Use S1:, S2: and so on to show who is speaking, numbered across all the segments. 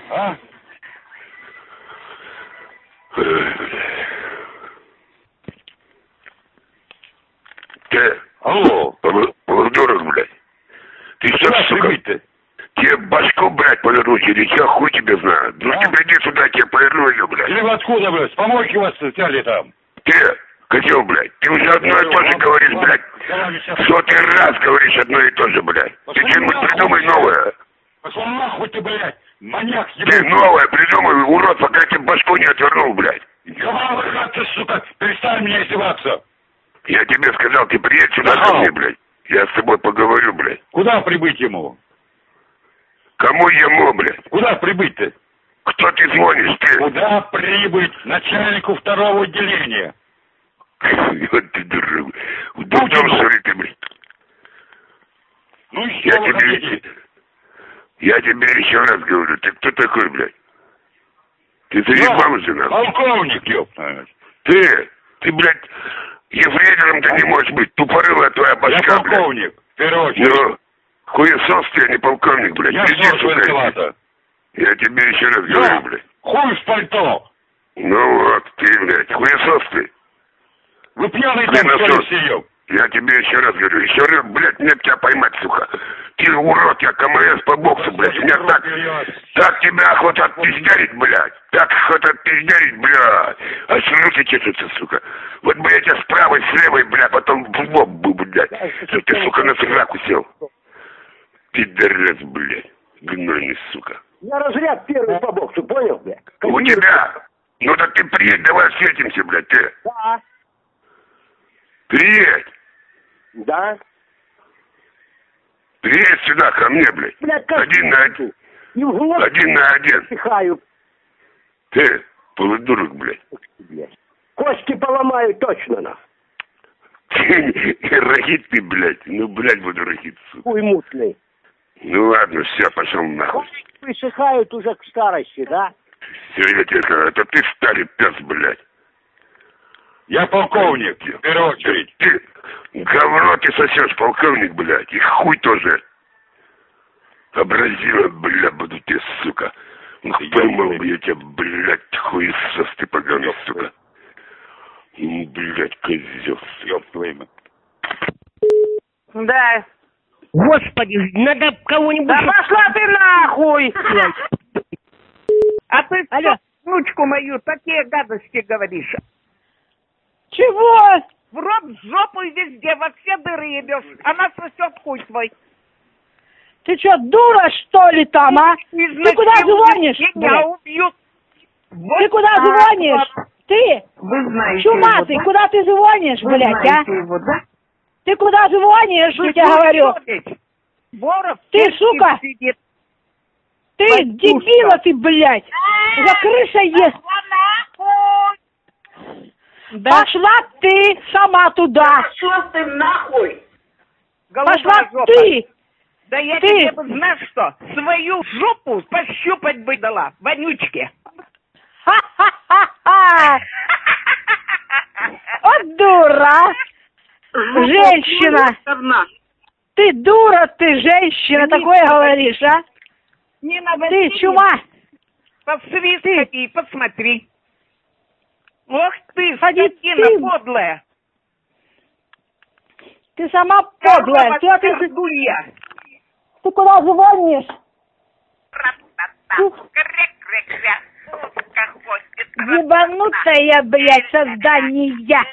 S1: А?
S2: Ты?
S1: Алло.
S2: Полудурок, блядь. Ты что, сука? Тебе башку, блядь, повернуть или что, хуй тебе знаю. Ну ты приди сюда, тебе поверну ее, блядь.
S1: Или вы откуда, блядь? С помойки вас взяли там.
S2: Ты, козел, блядь, ты уже одно и то же говоришь, блядь. Сотый раз говоришь одно и то же, блядь. Ты что-нибудь придумай новое.
S1: Пошел нахуй ты, блядь, маньяк
S2: ебаный. Ты новое придумай, урод, пока тебе башку не отвернул, блядь.
S1: Говори, ты, сука, перестань меня издеваться.
S2: Я тебе сказал, ты приедь сюда ко мне, блядь. Я с тобой поговорю, блядь.
S1: Куда прибыть ему?
S2: Кому ему, блядь?
S1: Куда прибыть-то?
S2: Кто ты звонишь, ты?
S1: Куда прибыть начальнику второго отделения?
S2: Вот ты дурак. В дурдом, что ли, ты, блядь?
S1: Ну и что вы хотите?
S2: Я тебе еще раз говорю, ты кто такой, блядь? Ты заебал уже, нахуй.
S1: Полковник, ёпта.
S2: Ты, блядь, ефрейтором-то не можешь быть. Тупорылая твоя башка,
S1: я полковник,
S2: блядь.
S1: В первую очередь.
S2: Ну, хуесос ты, а не полковник, блядь.
S1: Я
S2: сюда. Я тебе еще раз говорю, блядь.
S1: Хуй в пальто.
S2: Ну вот, ты, блядь, хуесос ты.
S1: Вы пьяный там, что ли, все, ёп?
S2: Я тебе еще раз говорю, еще раз, блядь, мне тебя поймать, сука. Ты урод, я КМС по боксу, блядь. Меня так тебя охота отпиздарить, блядь. Так охота отпиздарить, блядь. Аж руки чешутся, сука. Вот бы я тебя с правой, с левой, блядь, потом в лоб бы, блядь. Чтоб ты, сука, на сраку сел. Пидорас, блядь. Гнойный, сука.
S3: Я разряд первый по боксу, понял, блядь?
S2: У тебя? Ну так ты приедь, давай встретимся, блядь, ты.
S3: Да.
S2: Приедь.
S3: Да.
S2: Приедь сюда ко мне, блядь. Один на один. Один на один.
S3: Пихаю.
S2: Ты, полудурок, блядь.
S3: Кости поломаю точно, на.
S2: Рахит ты, блядь. Ну, блядь, буду рахит, сука.
S3: Хуй мутный.
S2: Ну ладно, все, пошел нахуй.
S3: Присыхают уже к старости, да?
S2: Все, я тебе говорю, это ты старый пес, блядь.
S1: Я полковник, в первую очередь.
S2: Ты, говно ты сосешь, полковник, блядь, и хуй тоже. Образила, бля, буду тебе, сука. Поймал бы я тебя, блядь, хуесос ты поганый, сука. Блядь, козел,
S1: ёб твою мать.
S4: Да.
S3: Господи, надо кого-нибудь...
S4: Да пошла ты нахуй! А ты
S3: Алло.
S4: внучку мою такие гадости говоришь.
S3: Чего?
S4: В рот, в жопу и везде, во все дыры ебешь. Она сосет хуй твой.
S3: Ты что, дура, что ли, там, а? Ты куда звонишь?
S4: Меня убьют.
S3: Ты куда звонишь? Ты?
S4: Вы знаете
S3: Чуматый,
S4: его,
S3: куда ты звонишь,
S4: да?
S3: блядь, а?
S4: Его, да?
S3: Ты куда звонишь, я тебе говорю?
S4: Боров
S3: Ты, сука!
S4: сидит.
S3: Ты дебила ты, блядь! За крыша есть!
S4: Да?
S3: Пошла ты сама туда!
S4: Пошла ты нахуй!
S3: Пошла
S4: жопа.
S3: ты!
S4: Да я
S3: ты.
S4: тебе, знаешь что, свою жопу пощупать бы дала, вонючке.
S3: Ха-ха-ха-ха! Вот дура! Женщина! Ты дура, ты женщина, такое говоришь, а?
S4: Не на
S3: Ты чума!
S4: Посвисти и посмотри. Ох ты,
S3: Ходи
S4: скотина
S3: ты.
S4: подлая.
S3: Ты сама подлая! Ты куда звонишь? Ебанутая, блядь, создание!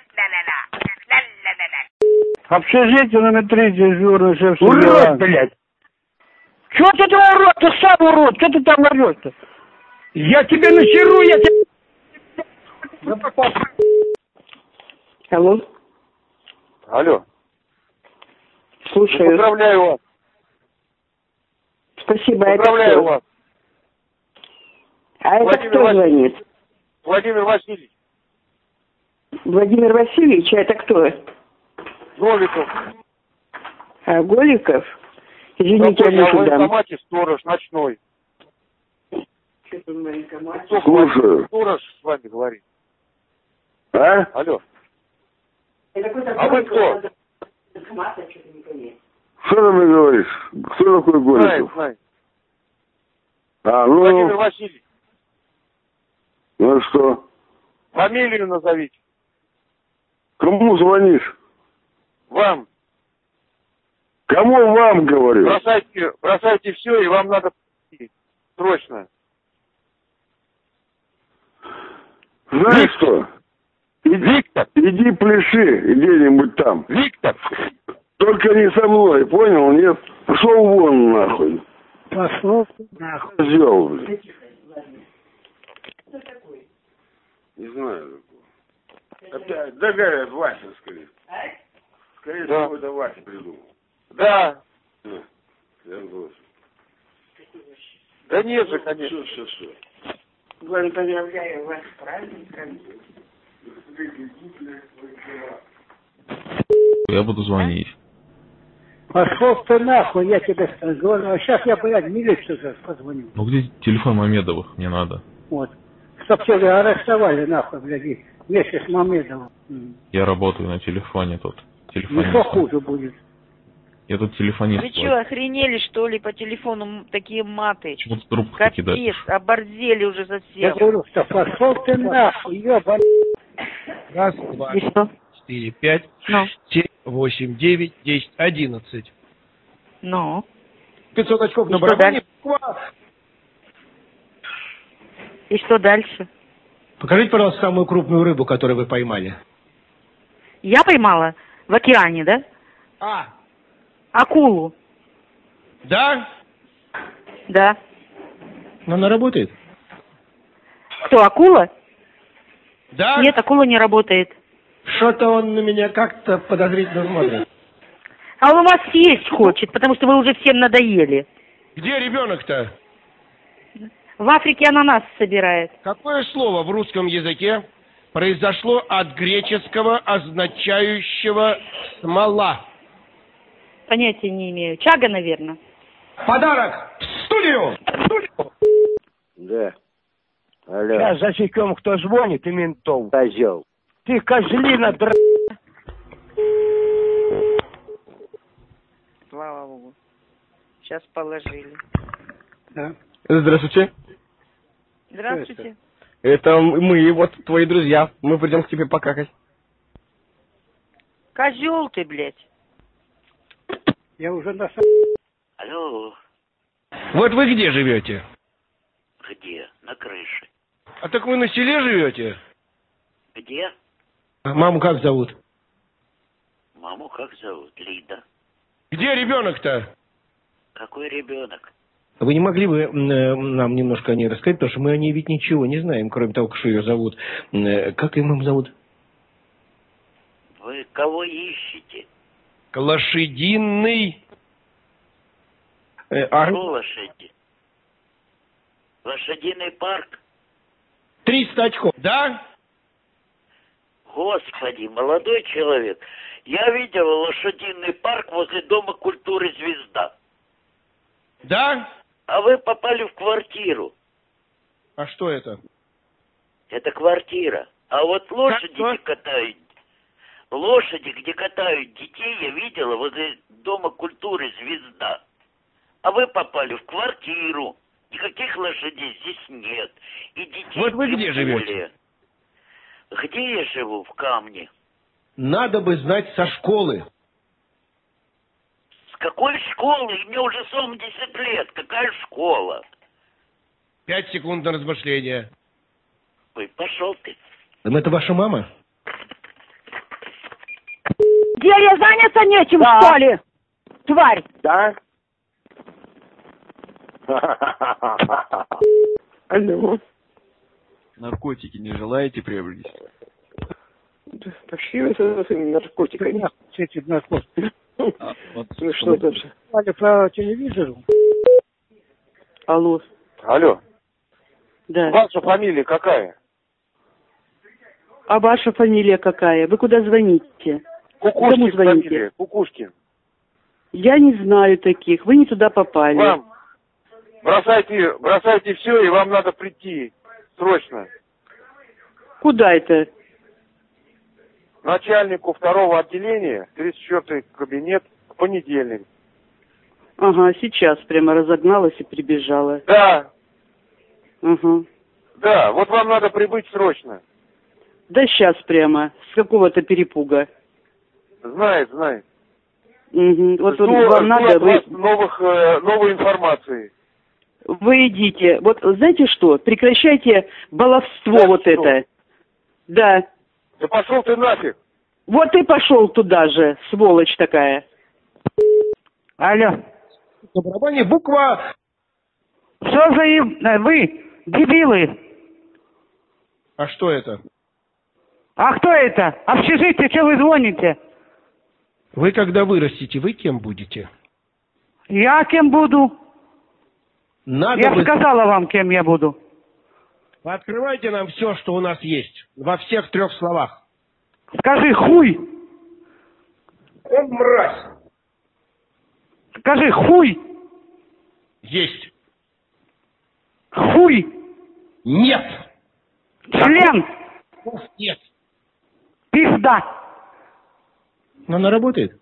S5: Общежитие номер 3, дежурный шеф.
S3: Урод, блядь! Чего ты урод? Ты сам урод! Что ты там орешь-то? Я тебе нахеру, я тебе... Алло?
S5: Алло.
S3: Слушаю.
S5: Поздравляю вас.
S3: Спасибо.
S5: Поздравляю вас.
S3: А это кто звонит?
S5: Владимир Васильевич.
S3: Владимир Васильевич, а это кто?
S5: Голиков.
S3: А, Голиков? Извините,
S5: я в
S3: дам.
S5: военкомате сторож ночной.
S3: Что-то в военкомате?
S2: Слушаю.
S5: Сторож с вами говорит.
S2: А?
S5: Алло. А вы кто?
S2: Что ты мне говоришь? Кто такой Голиков?
S5: Знаю. Владимир Васильевич,
S2: Ну что?
S5: фамилию назовите.
S2: Кому звонишь?
S5: Вам.
S2: Кому вам говорю?
S5: Бросайте все, и вам надо прийти. Срочно.
S2: Знаешь что?
S5: Виктор!
S2: Иди пляши где-нибудь там.
S5: Виктор!
S2: Только не со мной, понял, нет? Пошел вон нахуй.
S3: Пошел ты нахуй.
S2: Козел, блин. Не знаю. Опять, да, говорят, Вася, скорее. Скорее
S5: Да.
S2: всего, это Вася придумал.
S5: Да.
S2: Я бросил.
S5: Да нет же, конечно.
S2: Все.
S4: Поздравляю вас с праздником.
S6: Я буду звонить.
S3: Пошел ты нахуй, я тебе говорю. А сейчас я, блядь, в милицию сейчас позвоню.
S6: Ну где телефон Мамедовых? Мне надо.
S3: Вот. Чтоб тебя арестовали нахуй, блядь, вместе с Мамедовым.
S6: Я работаю на телефоне тут. Телефонист.
S3: Еще хуже будет.
S6: Я тут телефонист.
S4: Вы что, охренели, что ли, по телефону такие маты?
S6: Почему ты трубку кидаешь?
S4: Капец, оборзели уже
S3: Я
S4: совсем.
S3: говорю, что пошел ты нахуй, ёбаный.
S7: Раз, два,
S4: И что?
S7: 4, 5,
S4: Ну,
S7: 7, 8, 9, 10, 11.
S4: ну.
S7: 500 очков на
S4: И что
S7: барабане.
S4: И что дальше?
S7: Покажите, пожалуйста, самую крупную рыбу, которую вы поймали.
S4: Я поймала в океане, да? Акулу.
S7: Да?
S4: Да.
S7: Но она работает?
S4: Кто, акула?
S7: Да?
S4: Нет, акула не работает.
S7: Что-то он на меня как-то подозрительно смотрит.
S4: А он у вас съесть хочет, потому что вы уже всем надоели.
S7: Где ребенок-то?
S4: В Африке ананас собирает.
S7: Какое слово в русском языке произошло от греческого, означающего смола?
S4: Понятия не имею. Чага, наверное.
S7: Подарок в студию!
S5: Да. Алло.
S3: Сейчас засекем, кто звонит, и ментов.
S5: Козел.
S3: Ты козлина,
S4: Слава Богу. Сейчас положили.
S3: Да.
S8: Здравствуйте.
S4: Здравствуйте.
S8: Это мы, вот твои друзья. Мы придем к тебе покакать.
S4: Козел ты, блядь.
S3: Я уже на
S1: Алло,
S7: Вот вы где живете?
S1: где? На крыше.
S7: А так вы на селе живете?
S1: Где?
S7: Маму как зовут?
S1: Маму как зовут? Лида.
S7: Где ребенок-то?
S1: Какой ребенок?
S7: Вы не могли бы нам немножко о ней рассказать, потому что мы о ней ведь ничего не знаем, кроме того, что ее зовут. Как ее маму зовут?
S1: Вы кого ищете?
S7: Лошадиный.
S1: Что лошади? Лошадиный парк?
S7: 300 очков. Да?
S1: Господи, молодой человек, я видел лошадиный парк возле Дома культуры «Звезда».
S7: Да?
S1: А вы попали в квартиру.
S7: А что это?
S1: Это квартира. А вот лошади,
S7: Что?
S1: где катают детей, я видела возле Дома культуры «Звезда». А вы попали в квартиру. Никаких лошадей здесь нет. И детей
S7: Вот вы
S1: тем
S7: где
S1: более.
S7: живете?
S1: Где я живу? В Камне.
S7: Надо бы знать со школы.
S1: С какой школы? Мне уже 70 лет. Какая школа?
S7: 5 секунд на размышление.
S1: Ой, пошел ты.
S7: Это ваша мама?
S4: Деле заняться нечем,
S3: Да.
S4: что ли? Тварь.
S5: Да? Алло.
S8: Наркотики не желаете приобрести?
S5: Пошли вы с этими наркотиками.
S3: эти наркотики.
S5: Ну что дальше?
S3: По телевизору.
S5: Алло.
S9: Алло.
S5: Да.
S9: Ваша фамилия какая?
S5: А ваша фамилия какая? Вы куда звоните? Кому
S9: Кукушкин
S5: звоните?
S9: фамилия. Кукушкин.
S5: Я не знаю таких. Вы не туда попали.
S9: Вам бросайте все, и вам надо прийти. Срочно.
S5: Куда это?
S9: Начальнику 2-го отделения, 34-й кабинет, в понедельник.
S5: Ага, сейчас прямо разогналась и прибежала.
S9: Да,
S5: Угу.
S9: Да, вот вам надо прибыть срочно.
S5: Да сейчас прямо, с какого-то перепуга.
S9: Знает.
S5: Угу. Вот
S9: Жду
S5: вам надо...
S9: от вас новой информации.
S5: Вы идите. Вот знаете что? Прекращайте баловство
S9: Да
S5: вот
S9: что?
S5: это. Да.
S9: Да пошел ты нафиг.
S5: Вот и пошел туда же, сволочь такая.
S3: Алло.
S7: На барабане буква...
S3: Что за им... Вы, дебилы.
S7: А что это?
S3: А кто это? Общежитие, что вы звоните?
S7: Вы когда вырастете, вы кем будете?
S3: Я кем буду?
S7: Надо
S3: Я
S7: бы...
S3: сказала вам, кем я буду.
S7: Открывайте нам все, что у нас есть. Во всех 3 словах.
S3: Скажи хуй.
S7: Он мразь.
S3: Скажи хуй.
S7: Есть.
S3: Хуй.
S7: Нет.
S3: Член.
S7: Нет.
S3: Пизда.
S7: Но она работает.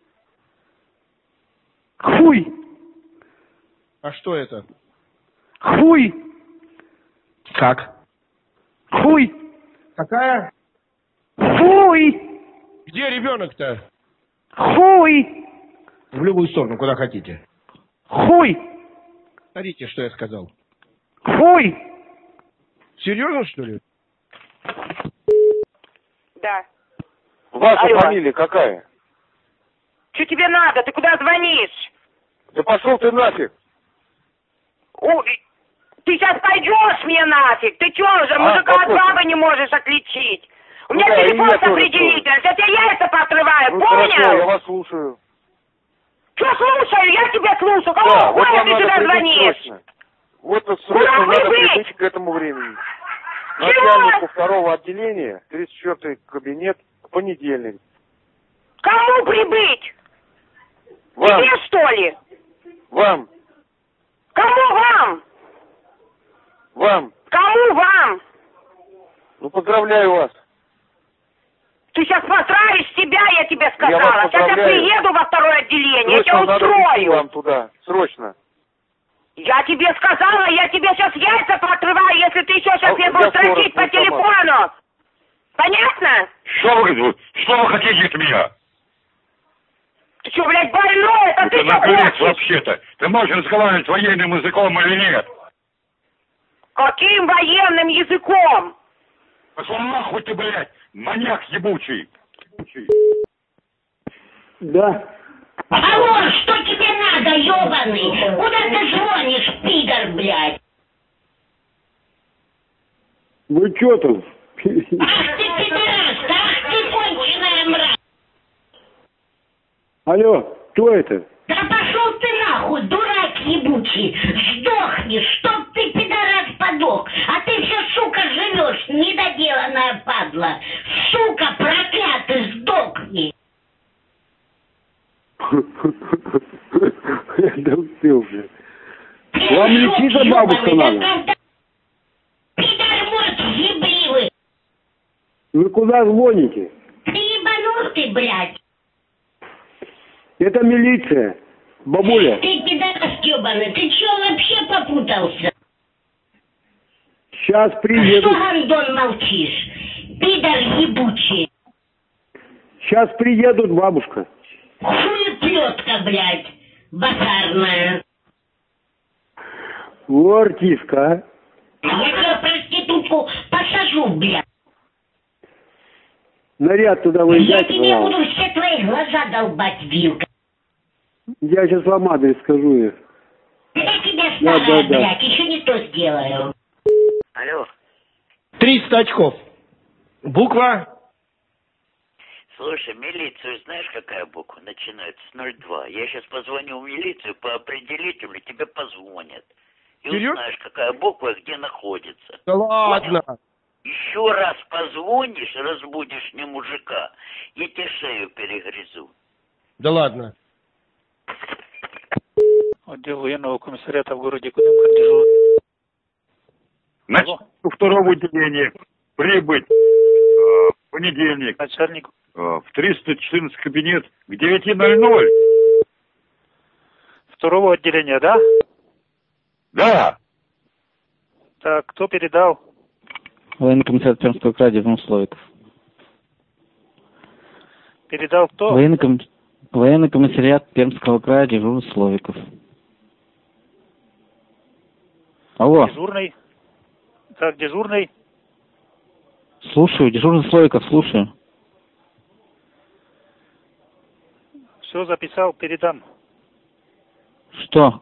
S3: Хуй.
S7: А что это?
S3: Хуй.
S7: Как?
S3: Хуй.
S7: Какая?
S3: Хуй.
S7: Где ребенок-то?
S3: Хуй.
S7: В любую сторону, куда хотите.
S3: Хуй.
S7: Смотрите, что я сказал.
S3: Хуй.
S7: Серьезно, что ли?
S10: Да.
S9: Ваша
S10: Алло.
S9: фамилия какая?
S10: Что тебе надо? Ты куда звонишь?
S9: Да пошел ты нафиг.
S10: Ой, ты сейчас пойдешь мне нафиг? Ты что уже мужика от бабы не можешь отличить? У меня
S9: да,
S10: телефон
S9: и я
S10: с определителем, сейчас я яйца поотрываю,
S9: Ну
S10: понял?
S9: хорошо, я вас слушаю.
S10: Что слушаю? Я тебя слушаю. Кого
S9: Да, вот
S10: хуя
S9: вам
S10: ты
S9: надо
S10: сюда
S9: прибыть
S10: звонишь?
S9: срочно. Вот
S10: Куда
S9: срочно надо
S10: прибыть?
S9: прибыть к этому времени.
S10: Чего?
S9: Начальнику 2-го отделения, 34-й кабинет, в понедельник.
S10: Кому прибыть?
S9: Вам,
S10: Тебе, что ли?
S9: вам,
S10: Кому вам?
S9: вам.
S10: Кому вам?
S9: Ну, поздравляю вас.
S10: Ты сейчас потравишь себя, я тебе
S9: Я
S10: сказала.
S9: вас
S10: Сейчас я
S9: поздравляю.
S10: приеду во второе отделение, я тебя
S9: Срочно надо прийти
S10: устрою.
S9: вам туда, срочно.
S10: Я тебе сказала, я тебе сейчас яйца поотрываю, если ты еще сейчас
S9: А,
S10: мне будешь
S9: я скоро
S10: строчить по
S9: буду сама.
S10: телефону. Понятно?
S2: Что вы хотите от меня?
S10: Ты что, блядь, больной? Это ты что
S2: наглец
S10: хочешь?
S2: вообще-то. Ты можешь разговаривать военным языком или нет?
S10: Каким военным языком?
S2: Пошел нахуй ты, блядь, маньяк ебучий.
S3: Да.
S11: Алло, что тебе надо, ёбаный? Куда ты звонишь, пидор, блядь?
S3: Вы что там?
S11: Ах ты пидорас, ах ты конченая мразь!
S3: Алло, кто это?
S11: Да пошел ты нахуй, дурак ебучий! Сдохни, чтоб ты, пидорас, подох! А ты все, сука, живешь, недоделанная падла! Сука, проклятый, сдохни!
S3: Да все уже. Вам лечиться бабушка надо.
S11: Пидор мой ебливый!
S3: Вы куда звоните?
S11: Ты ебанутый, блядь!
S3: Это милиция. Бабуля.
S11: Ты пидорас ебаный, ты чё вообще попутался?
S3: Сейчас
S11: Что,
S3: приедут.
S11: Андон, молчишь? Пидор ебучий!
S3: Сейчас приедут, бабушка.
S11: Хуеплетка, блядь, базарная.
S3: О, артистка, а?
S11: Я тебя проститутку посажу, блядь.
S3: Наряд туда
S11: Я
S3: выезжать.
S11: тебе буду все твои глаза долбать вилкой.
S3: Я сейчас вам адрес скажу их.
S11: Я тебе
S3: Да,
S11: старая,
S3: да, да.
S11: блядь, еще не то сделаю.
S1: Алло.
S7: 300 очков. Буква?
S1: Слушай, милицию знаешь, какая буква начинается с 02? Я сейчас позвоню в милицию по определителю, тебе позвонят. И
S7: Серьезно?
S1: узнаешь, какая буква где находится.
S7: Да ладно.
S1: Еще раз позвонишь, разбудишь мне мужика, я тебе шею перегрызу.
S7: Да ладно.
S12: Отдел военного комиссариата в городе Кудымка дежур.
S2: Начальнику 2-го отделения прибыть в понедельник.
S12: Начальник.
S2: В 314 кабинет к 9:00.
S12: Второго отделения, да?
S2: Да.
S12: Так, кто передал?
S13: Военный комиссар Пермского края Дежурный Словиков.
S12: Передал кто?
S13: Военный комиссариат Пермского края Дежурный Словиков. Алло.
S12: Дежурный. Так, дежурный.
S13: Слушаю, Дежурный Словиков, слушаю.
S12: Все записал, передам.
S13: Что?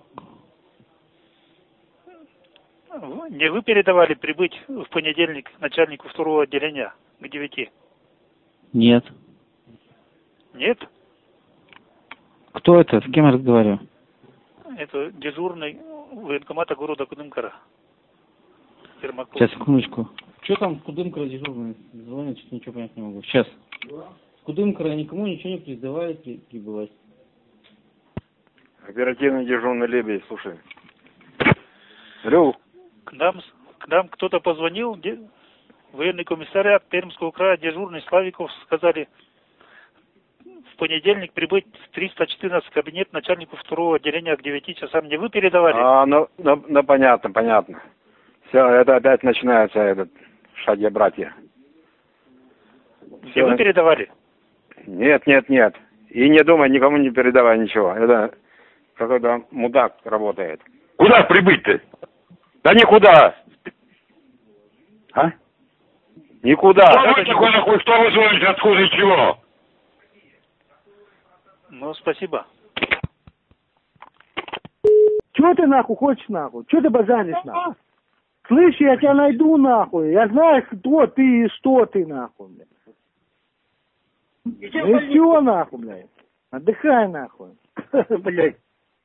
S12: Не вы передавали прибыть в понедельник начальнику 2-го отделения к 9?
S13: Нет.
S12: Нет?
S13: Кто это? С кем я разговариваю?
S12: Это дежурный военкомата города Кудымкара. Ермаков.
S13: Сейчас, секундочку. Что там Кудымкара дежурный? Звонит, что ничего понять не могу. Сейчас. С Кудымкара никому ничего не призывали прибывать.
S9: Оперативный дежурный Лебедь, слушай. Алло.
S12: К нам кто-то позвонил, военный комиссариат Пермского края, дежурный Славиков, сказали в понедельник прибыть в 314 кабинет начальнику 2-го отделения к 9 часам. Не вы передавали?
S9: Понятно. Все, это опять начинается этот шаги-братья.
S12: Не вы передавали?
S9: Нет. И не думай, никому не передавай ничего. Это какой-то мудак работает.
S2: Куда прибыть-то? Да никуда.
S9: А? Никуда.
S2: Что вы звоните, откуда и чего?
S12: Ну, спасибо.
S3: Чего ты нахуй хочешь нахуй? Чего ты базаришь нахуй? Слышь, я тебя найду нахуй. Я знаю, кто ты и что ты нахуй, блядь. Ну и все нахуй, блядь. Отдыхай нахуй. Блядь.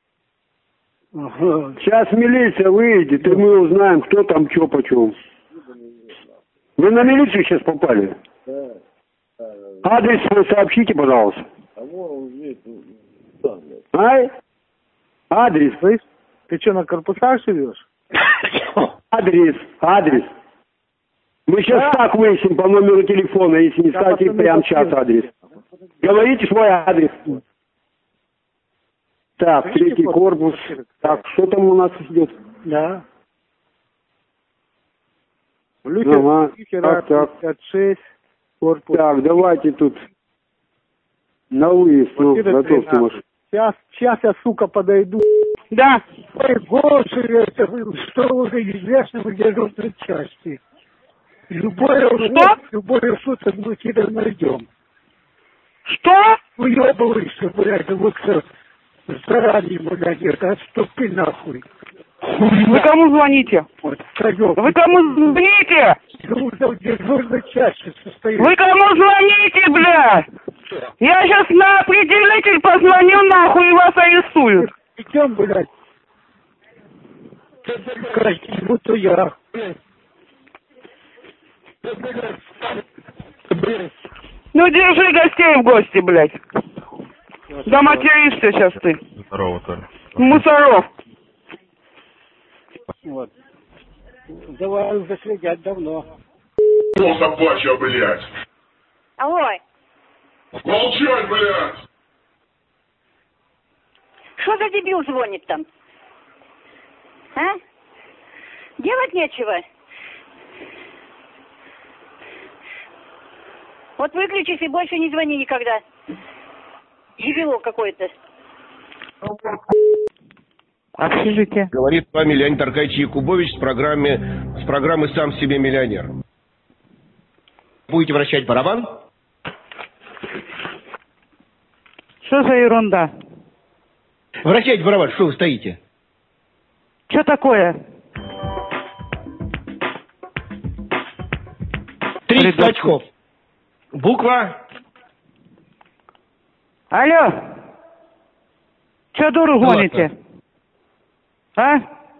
S14: Сейчас милиция выйдет, и мы узнаем, кто там, что, почем. Вы на милицию сейчас попали? Адрес свой сообщите, пожалуйста. Адрес.
S3: Слышь, ты что, на корпусах живешь?
S14: Адрес. Мы сейчас так выясним по номеру телефона, если не скажете прямо сейчас адрес. Говорите свой адрес. Так, 3-й корпус. Так, что там у нас идет?
S3: Да.
S14: Ага. Так.
S3: 56, корпус.
S14: Так, давайте тут на выезд.
S3: Сейчас я, сука, подойду.
S5: Да.
S3: Ой, боже, это что уже известно в дежурной части. Любое суток мы тебя найдем.
S5: Что?
S3: Уебывайся, блядь, лучше заранее, блядь, это отступи нахуй.
S5: Вы кому звоните?
S3: Вот, встаём.
S5: Вы кому звоните?
S3: В дежурной части состоит.
S5: Вы кому звоните, блядь? Я сейчас на определитель позвоню нахуй и вас арестую.
S3: Идем, блядь. Будто я.
S5: Ну, держи гостей в гости, блядь. Да материшься сейчас ты.
S6: Здорово, Толя.
S5: Мусоров.
S3: Вот. Давай уже следят давно.
S2: Собачья, блядь.
S10: Алло.
S2: Молчать, блядь.
S10: Что за дебил звонит там? А? Делать нечего? Вот выключись и больше не звони никогда. Дебило какой-то.
S5: Общежитие.
S7: Говорит с вами Леонид Аркадьевич Якубович с программы «Сам себе миллионер». Будете вращать барабан?
S5: Что за ерунда?
S7: Вращайте барабан, что вы стоите?
S5: Что такое?
S7: 30 очков. Буква.
S5: Алло. Че дуру гоните? А?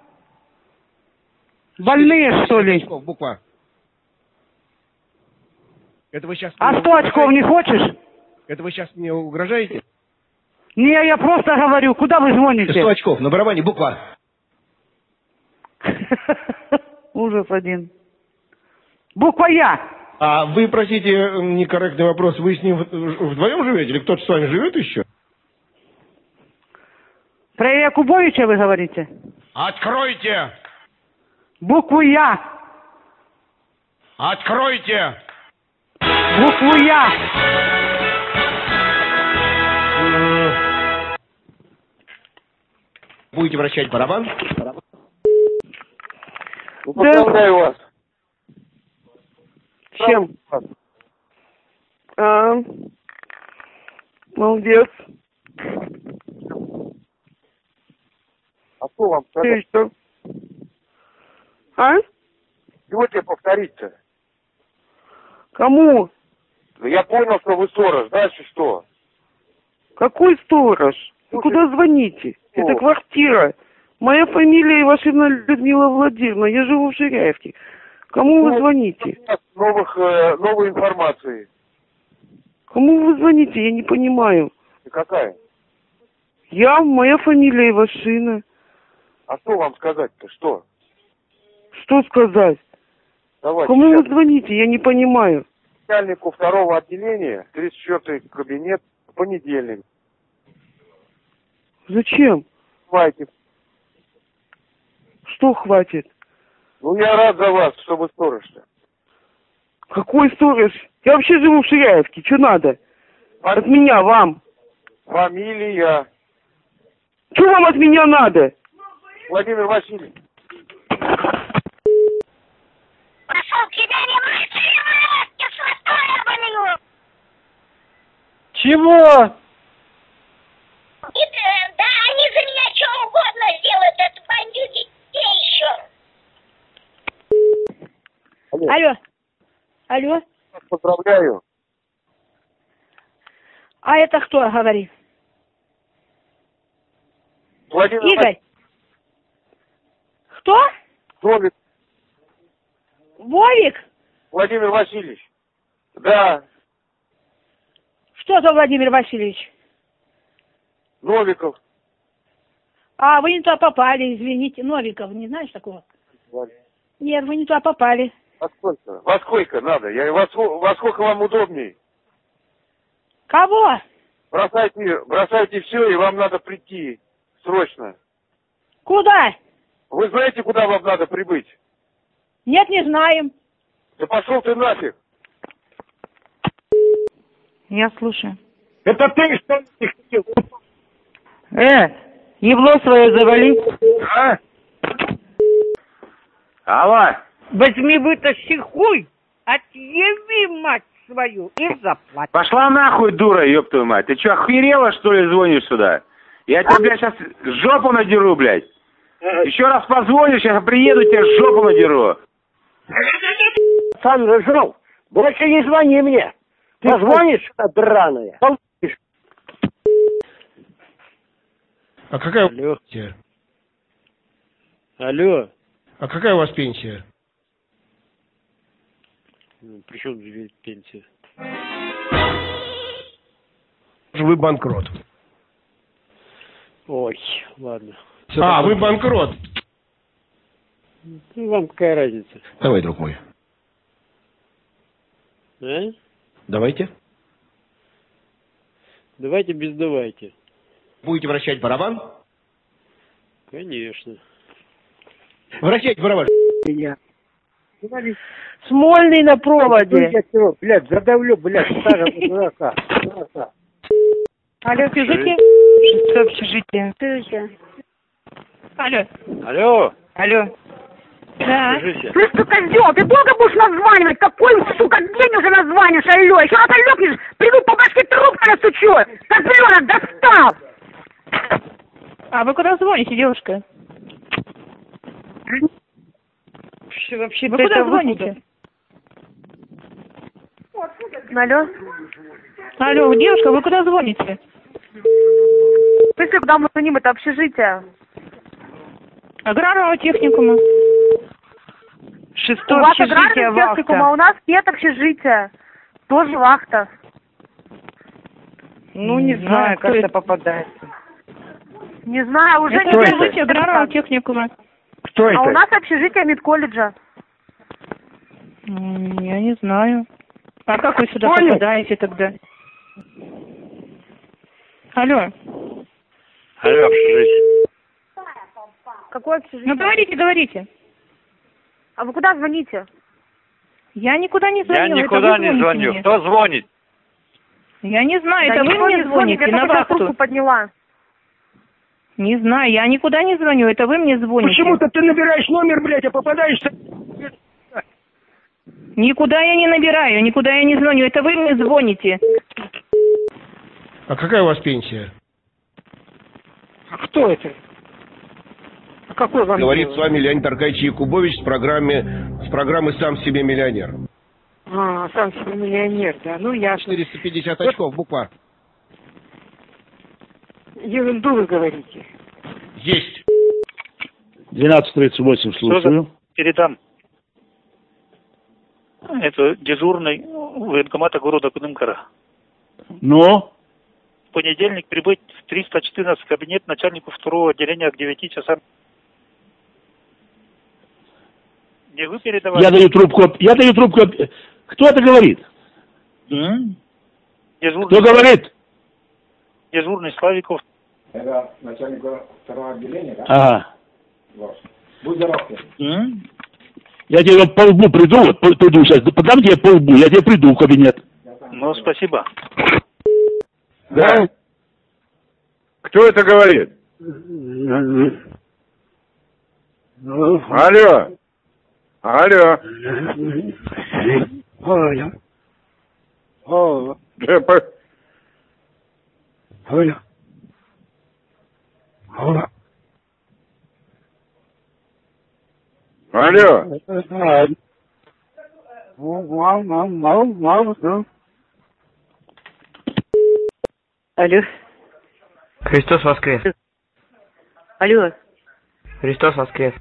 S5: Больные, что ли?
S7: Очков, буква. Это вы сейчас...
S5: А 100 очков не хочешь?
S7: Это вы сейчас мне угрожаете?
S5: Не, я просто говорю, куда вы звоните?
S7: 100 очков, на барабане буква.
S5: Ужас один. Буква Я.
S7: А вы, простите, некорректный вопрос, вы с ним вдвоем живете? Или кто-то с вами живет еще?
S5: Про Якубовича вы говорите?
S7: Откройте!
S5: Букву Я.
S15: Откройте!
S5: Букву Я.
S7: Будете вращать барабан?
S16: Поздравляю вас.
S5: Чем? Молодец.
S16: А что вам сказать?
S5: Что? А?
S16: Чего тебе повторить-то?
S5: Кому?
S16: Ну, я понял, что вы сторож. Дальше что?
S5: Какой сторож? Вы куда звоните? Это квартира. Моя фамилия Ивашина Людмила Владимировна. Я живу в Ширяевке. Кому вы звоните?
S16: Новой информации.
S5: Кому вы звоните? Я не понимаю.
S16: И какая?
S5: Моя фамилия Ивашина.
S16: А что вам сказать-то? Что?
S5: Что сказать?
S16: Давайте.
S5: Кому вы звоните? Я не понимаю.
S16: Начальнику 2-го отделения, 34-й кабинет, в понедельник.
S5: Зачем?
S16: Хватит.
S5: Что хватит?
S16: Ну, я рад за вас, что вы сторож-то.
S5: Какой сторож? Я вообще живу в Ширяевке. Что надо? От меня вам.
S16: Фамилия.
S5: Что вам от меня надо?
S16: Владимир Васильевич.
S11: Пошел к тебе, не мать, я святая болею.
S8: Чего?
S11: Да, они за меня что угодно сделают, это бандюки, те еще.
S16: Алло.
S17: Алло.
S16: Поздравляю.
S17: А это кто говорит?
S16: Владимир
S17: Игорь. Кто?
S16: Вовик.
S17: Вовик?
S16: Владимир Васильевич. Да.
S17: Что за Владимир Васильевич?
S16: Новиков.
S17: А, вы не туда попали, извините. Новиков, не знаешь такого? Нет, вы не туда попали.
S16: Во сколько надо? Во сколько вам удобней?
S17: Кого?
S16: Бросайте все, и вам надо прийти. Срочно.
S17: Куда?
S16: Вы знаете, куда вам надо прибыть?
S17: Нет, не знаем.
S16: Да пошел ты нафиг.
S5: Я слушаю.
S16: Это ты что ли хотел?
S5: Ебло свое завали.
S16: А? Алло.
S4: Возьми, вытащи хуй, отъеби мать свою и заплати.
S9: Пошла нахуй, дура, ёб твою мать. Ты что, охуела, что ли, звонишь сюда? Я тебе, блядь, сейчас жопу надеру, блядь. Еще раз позвонишь, сейчас приеду, тебе жопу надеру.
S14: Сам разжрал. Больше не звони мне. Ты звонишь, драная?
S7: А какая...
S14: Алло. Алло.
S7: А какая у вас пенсия?
S14: При чем здесь пенсия?
S7: Вы банкрот.
S14: Ой, ладно.
S7: Вы банкрот.
S14: Ну, вам какая разница?
S7: Давай, друг мой.
S14: А?
S7: Давайте.
S14: Давайте без давайте.
S7: Будете вращать барабан?
S14: Конечно.
S7: Вращайте барабан.
S17: Смольный на проводе.
S14: Я тебя, блядь, задавлю, блядь, старого дурака.
S17: Алло, общежитие? Общежитие. Алло.
S14: Алло.
S17: Алло. Да.
S11: Слышь, ты козел, ты долго будешь названивать? Какой, сука, день уже названишь, алло? Еще раз аллёкнешь, приду по башке трубкой настучу. Козленок, достал!
S17: А вы куда звоните, девушка? Вообще, вы куда звоните?
S10: Алло?
S17: Алло, девушка, вы куда звоните?
S10: Слышь, куда мы звоним, это общежитие.
S17: Аграрного техникума.
S10: У вас аграрный техникум, а у нас нет общежития. Тоже вахта.
S5: Ну, не знаю, как это попадается.
S10: Не знаю, уже
S17: это
S10: не
S17: общежитие аграрного техникума.
S14: Кто это?
S10: А у нас общежитие медколледжа.
S17: Я не знаю. А как вы сюда попадаете тогда? Алло.
S14: Алло, общежитие.
S10: Какое общежитие?
S17: Ну, говорите.
S15: А вы куда звоните?
S17: Я никуда не звоню.
S18: Я никуда не звоню.
S17: Мне.
S18: Кто звонит?
S17: Я не знаю,
S15: Да
S17: это вы мне звоните на
S15: я
S17: вахту.
S15: трубку подняла.
S17: Не знаю, я никуда не звоню, это вы мне звоните.
S7: Почему-то ты набираешь номер, блядь, а попадаешься...
S17: Никуда я не набираю, никуда я не звоню, это вы мне звоните.
S7: А какая у вас пенсия?
S3: А кто это? А какой вам...
S7: Говорит с вами Леонид Аркадьевич Якубович с программы «Сам себе миллионер».
S3: А, сам себе миллионер, да, ну ясно.
S7: 450 очков, буква.
S3: Ерунду вы говорите.
S7: Есть.
S19: 12:38, слушаю.
S12: Передам. Это дежурный военкомата города Кудымкара.
S19: Но?
S12: В понедельник прибыть в 314 кабинет начальнику 2-го отделения к 9 часам. Не вы передавали?
S19: Я даю трубку. Кто это говорит?
S12: Дежурный.
S19: Кто говорит?
S12: Дежурный Славиков.
S20: Это начальник 2-го отделения, да?
S19: Ага.
S20: Вот. Будь здоров.
S19: Я тебе по лбу приду сейчас. Подам тебе по лбу, я тебе приду в кабинет.
S12: Ну, спасибо.
S9: Да. Кто это говорит? Алло. Алло.
S3: Алло. Алло. Алло. Алло.
S9: Алло.
S21: Алло.
S22: Христос воскрес.
S21: Алло.
S22: Христос воскрес.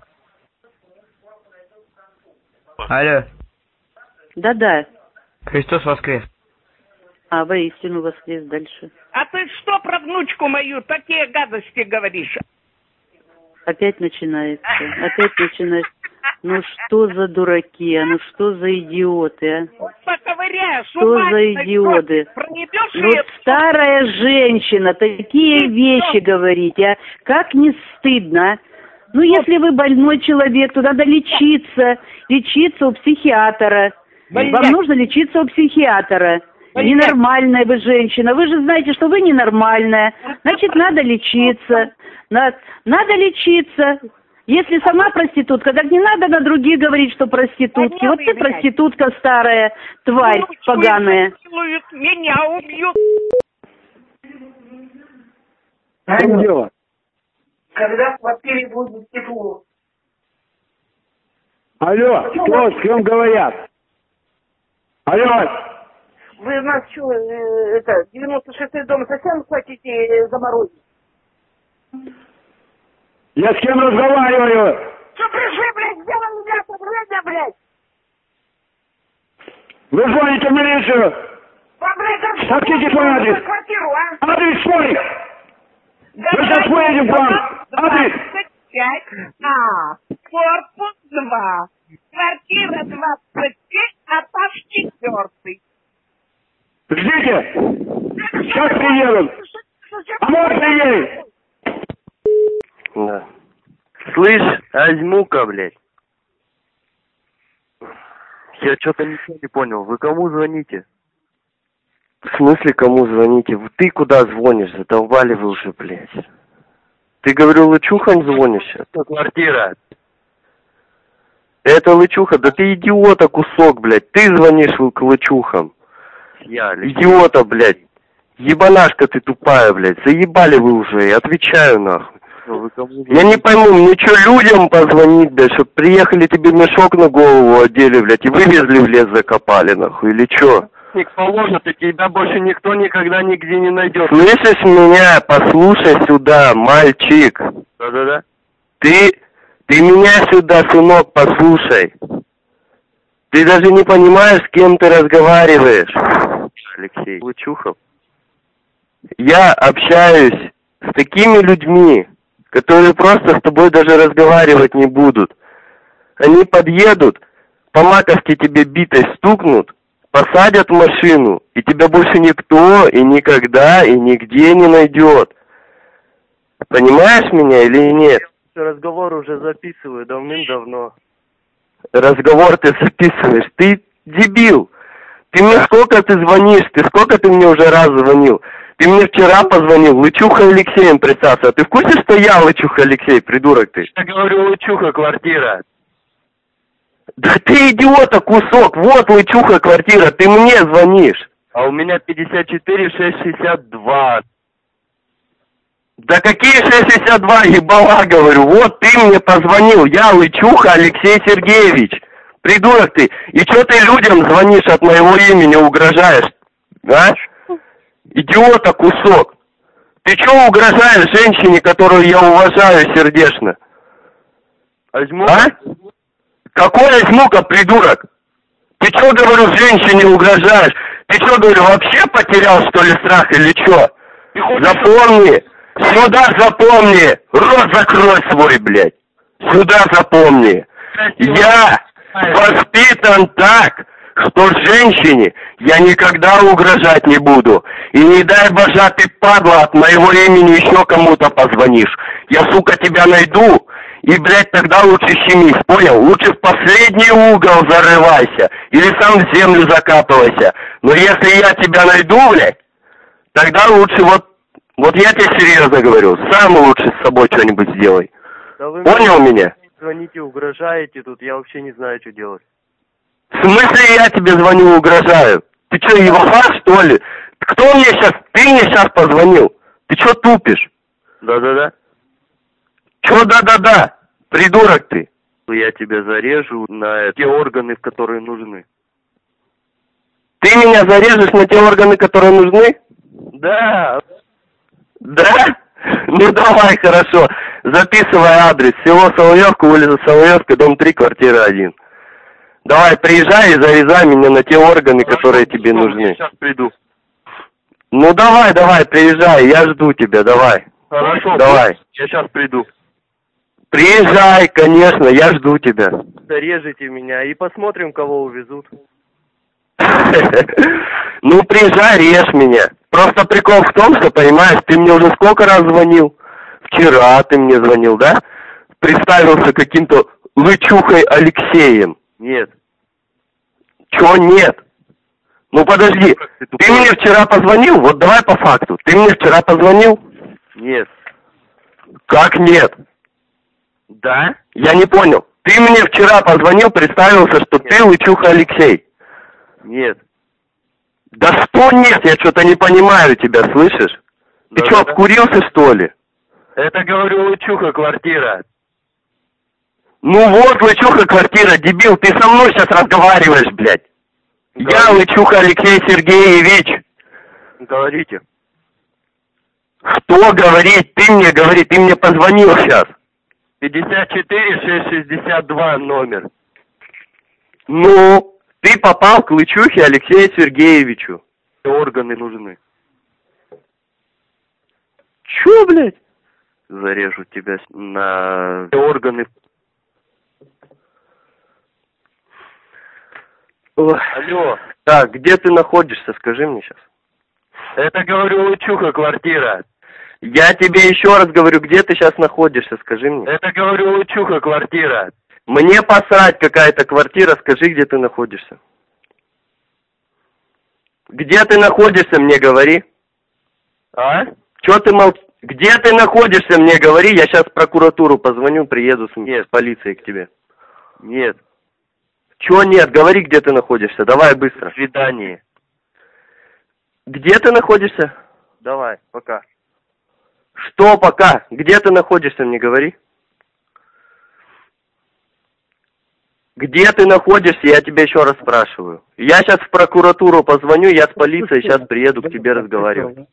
S22: Алло.
S21: Да-да.
S22: Христос воскрес.
S21: А, воистину воскрес дальше.
S4: А ты что про внучку мою такие гадости говоришь?
S21: Опять начинается. Ну что за дураки, ну что за идиоты, а?
S4: Поковыряешь,
S21: что за идиоты? Ну, старая женщина, такие вещи говорить, а? Как не стыдно, а? Ну, если вы больной человек, то надо лечиться у психиатра. Вам нужно лечиться у психиатра. Ненормальная вы женщина. Вы же знаете, что вы ненормальная. Значит, надо лечиться. Надо лечиться. Если сама проститутка, так не надо на других говорить, что проститутки. Вот ты проститутка старая, тварь поганая.
S4: Меня убьют.
S14: В чем дело?
S4: Когда в квартире будет тепло.
S14: Алло, кто, с кем говорят? Алло.
S4: Вы нас что, 96-й дом совсем хотите заморозить?
S14: Я с кем разговариваю?
S4: Что пришли, блядь, сделали мясо, время, блядь?
S14: Вы звоните в милицию. Сообщите свой адрес.
S4: Квартиру, а?
S14: Адрес свой. Мы сейчас поедем к вам. Адрес.
S4: 25А, корпус 2, квартира 25, этаж 4.
S14: Ждите. Сейчас приедут. А может приедет.
S23: Да. Слышь, Азьмука, блядь. Я что-то ничего не понял. Вы кому звоните? В смысле, кому звоните? Ты куда звонишь? Задолбали вы уже, блядь. Ты, говорю, лычухам звонишь? Это квартира. Это лычуха? Да ты идиота кусок, блядь. Ты звонишь к лычухам. Я, идиота, блядь. Ебанашка ты тупая, блядь. Заебали вы уже, я отвечаю, нахуй. Я не пойму, мне что, людям позвонить, блядь, чтоб приехали тебе мешок на голову одели, блядь, и вывезли в лес, закопали, нахуй, или что? Положит, и тебя больше никто никогда нигде не найдет. Слышишь меня? Послушай сюда, мальчик. Да-да-да. Ты меня сюда, сынок, послушай. Ты даже не понимаешь, с кем ты разговариваешь. Алексей Лычухов. Я общаюсь с такими людьми, которые просто с тобой даже разговаривать не будут. Они подъедут, по маковке тебе битой стукнут, посадят в машину, и тебя больше никто и никогда и нигде не найдет. Понимаешь меня или нет? Разговор уже записываю давным-давно. разговор ты записываешь. Ты дебил. Ты мне сколько ты звонишь? Сколько ты мне уже раз звонил? Ты мне вчера позвонил, Лычуха Алексеем представься. А ты в курсе, что я Лычуха Алексей, придурок ты? Я говорю, Лычуха квартира. Да ты идиота кусок, вот Лычуха квартира, ты мне звонишь. А у меня 54 662. Да какие 662, ебала, говорю, вот ты мне позвонил, я Лычуха Алексей Сергеевич. Придурок ты, и что ты людям звонишь от моего имени, угрожаешь, а? Идиота кусок. Ты что угрожаешь женщине, которую я уважаю сердечно? А? Какой Азьмука, придурок? Ты что, говорю, женщине угрожаешь? Ты что, говорю, вообще потерял, что ли, страх или что? Запомни, сюда запомни, рот закрой свой, блядь. Сюда запомни. Я воспитан так, что женщине я никогда угрожать не буду. И не дай боже, ты, падла, от моего имени еще кому-то позвонишь. Я, сука, тебя найду, и, блядь, тогда лучше щемись, понял? Лучше в последний угол зарывайся, или сам в землю закапывайся. Но если я тебя найду, блядь, тогда лучше вот я тебе серьезно говорю, сам лучше с собой что-нибудь сделай. Да вы понял меня? Звоните, угрожаете тут, я вообще не знаю, что делать. В смысле я тебе звоню, угрожаю? Ты что, ебаха, что ли? Кто мне сейчас? Ты мне сейчас позвонил. Ты что тупишь? Да-да-да. Чё да-да-да? Придурок ты. Я тебя зарежу на те органы, которые нужны. Ты меня зарежешь на те органы, которые нужны? Да. Да? Ну давай, хорошо. Записывай адрес. Село Соловьевка, улица Соловьевка, дом 3, квартира 1. Давай, приезжай и зарезай меня на те органы, которые тебе нужны. Я сейчас приду. Ну давай, приезжай, я жду тебя, давай. Хорошо. Давай. Я сейчас приду. Приезжай, конечно, я жду тебя. Зарежите меня и посмотрим, кого увезут. Ну, приезжай, режь меня. Просто прикол в том, что, понимаешь, ты мне уже сколько раз звонил? Вчера ты мне звонил, да? Представился каким-то Лычухой Алексеем. Нет. Чё нет? Ну, подожди, ты мне вчера позвонил? Вот давай по факту. Ты мне вчера позвонил? Нет. Как нет? Да? Я не понял. Ты мне вчера позвонил, представился, что ты Лычуха Алексей. Нет. Да что нет? Я что-то не понимаю тебя, слышишь? Ты что, обкурился, что ли? Это, говорю, Лычуха квартира. Ну вот, Лычуха квартира, дебил, ты со мной сейчас разговариваешь, блядь. Я Лычуха Алексей Сергеевич. Говорите. Что говорить? Ты мне говори, ты мне позвонил сейчас. 54 662 номер. Ну, ты попал к Лычухе Алексею Сергеевичу. Органы нужны. Чё, блядь? Зарежу тебя на органы. Алло. Так, где ты находишься, скажи мне сейчас. Это, говорю, Лычуха квартира. Я тебе еще раз говорю, где ты сейчас находишься, скажи мне. Это, говорю, Лычуха квартира. Мне посрать, какая-то квартира, скажи, где ты находишься. Где ты находишься, мне говори. А? Чё ты молчишь? Где ты находишься, мне говори, я сейчас в прокуратуру позвоню, приеду с полицией к тебе. Нет. Чё нет? Говори, где ты находишься, давай быстро. До свидания. Где ты находишься? Давай, пока. Что пока? Где ты находишься, мне говори. Где ты находишься, я тебя еще раз спрашиваю. Я сейчас в прокуратуру позвоню, я с полицией сейчас приеду к тебе разговаривать.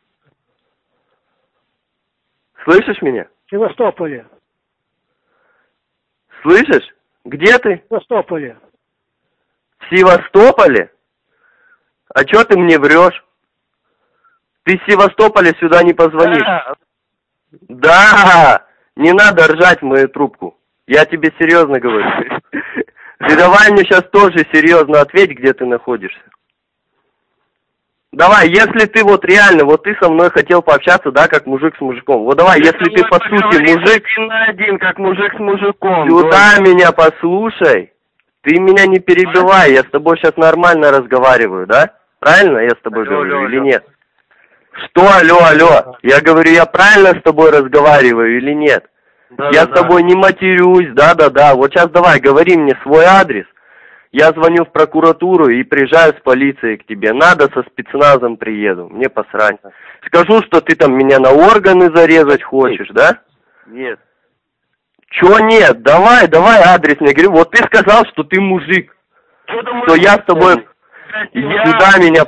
S23: Слышишь меня?
S3: В Севастополе.
S23: Слышишь? Где ты?
S3: В Севастополе.
S23: В Севастополе? А чё ты мне врешь? Ты с Севастополя сюда не позвонишь. Да, не надо ржать в мою трубку. Я тебе серьезно говорю. Ты давай мне сейчас тоже серьезно ответь, где ты находишься. Давай, если ты вот реально, вот ты со мной хотел пообщаться, да, как мужик с мужиком. Вот давай, если ты по сути мужик... Один на один, как мужик с мужиком. Сюда меня послушай. Ты Ты меня не перебивай, я с тобой сейчас нормально разговариваю, да? Правильно я с тобой говорю или нет? Что алло? Я говорю, я правильно с тобой разговариваю или нет? Я с тобой не матерюсь, да. Вот сейчас давай, говори мне свой адрес. Я звоню в прокуратуру и приезжаю с полицией к тебе. Надо, со спецназом приеду, мне посрать. Скажу, что ты там меня на органы зарезать хочешь, да? Нет. Чё нет? Давай адрес мне. Говорю, вот ты сказал, что ты мужик. Что я с тобой... Сюда меня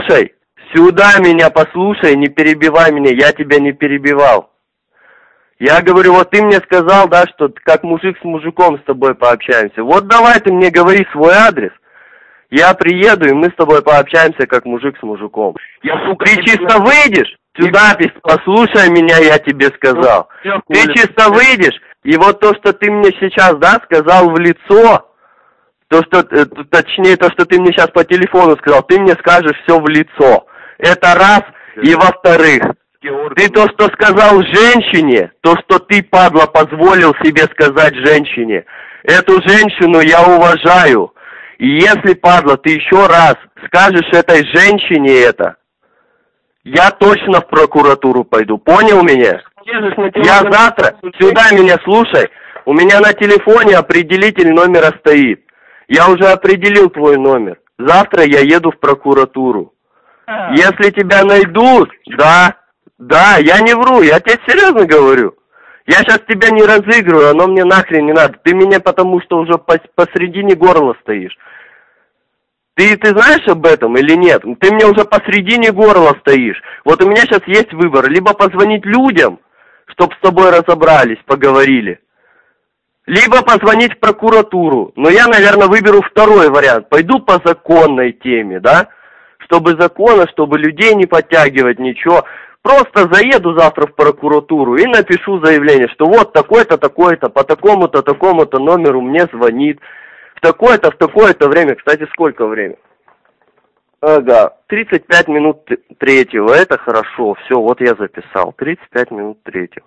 S23: послушай, не перебивай меня, я тебя не перебивал. Я говорю, вот ты мне сказал, да, что как мужик с мужиком с тобой пообщаемся. Вот давай ты мне говори свой адрес. Я приеду, и мы с тобой пообщаемся, как мужик с мужиком. Ты чисто выйдешь, сюда, послушай меня, я тебе сказал. Ты чисто выйдешь, и вот то, что ты мне сейчас, да, сказал в лицо, точнее, то, что ты мне сейчас по телефону сказал, ты мне скажешь все в лицо. Это раз, и во-вторых, ты то, что сказал женщине, то, что ты, падла, позволил себе сказать женщине, эту женщину я уважаю. И если, падла, ты еще раз скажешь этой женщине это, я точно в прокуратуру пойду. Понял меня? Я завтра, сюда меня слушай, у меня на телефоне определитель номера стоит. Я уже определил твой номер. Завтра я еду в прокуратуру. Если тебя найдут, да, я не вру, я тебе серьезно говорю. Я сейчас тебя не разыгрываю, оно мне нахрен не надо. Ты меня потому что уже посредине горла стоишь. Ты знаешь об этом или нет? Ты мне уже посредине горла стоишь. Вот у меня сейчас есть выбор. Либо позвонить людям, чтобы с тобой разобрались, поговорили. Либо позвонить в прокуратуру. Но я, наверное, выберу второй вариант. Пойду по законной теме, да? Чтобы закона, чтобы людей не подтягивать, ничего. Просто заеду завтра в прокуратуру и напишу заявление, что вот такой-то, такой-то, по такому-то, такому-то номеру мне звонит. В такое-то время. Кстати, сколько время? Ага, 35 минут третьего. Это хорошо. Все, вот я записал. 35 минут третьего.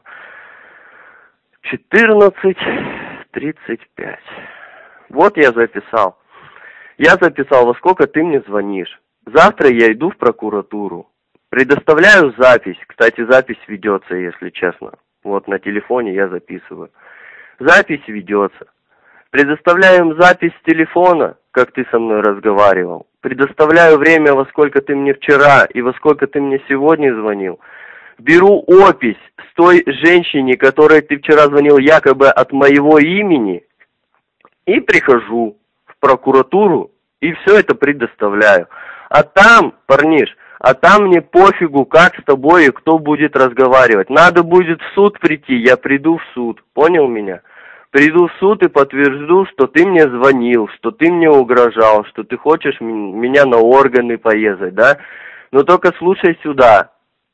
S23: 14:35. Вот я записал. Я записал, во сколько ты мне звонишь. Завтра я иду в прокуратуру. Предоставляю запись. Кстати, запись ведется, если честно. Вот на телефоне я записываю. Запись ведется. Предоставляем запись с телефона, как ты со мной разговаривал. Предоставляю время, во сколько ты мне вчера и во сколько ты мне сегодня звонил. Беру опись с той женщине, которой ты вчера звонил якобы от моего имени, и прихожу в прокуратуру и все это предоставляю. А там, парниш, мне пофигу, как с тобой и кто будет разговаривать. Надо будет в суд прийти, я приду в суд. Понял меня? Приду в суд и подтвержду, что ты мне звонил, что ты мне угрожал, что ты хочешь меня на органы поездить, да? Но только слушай сюда.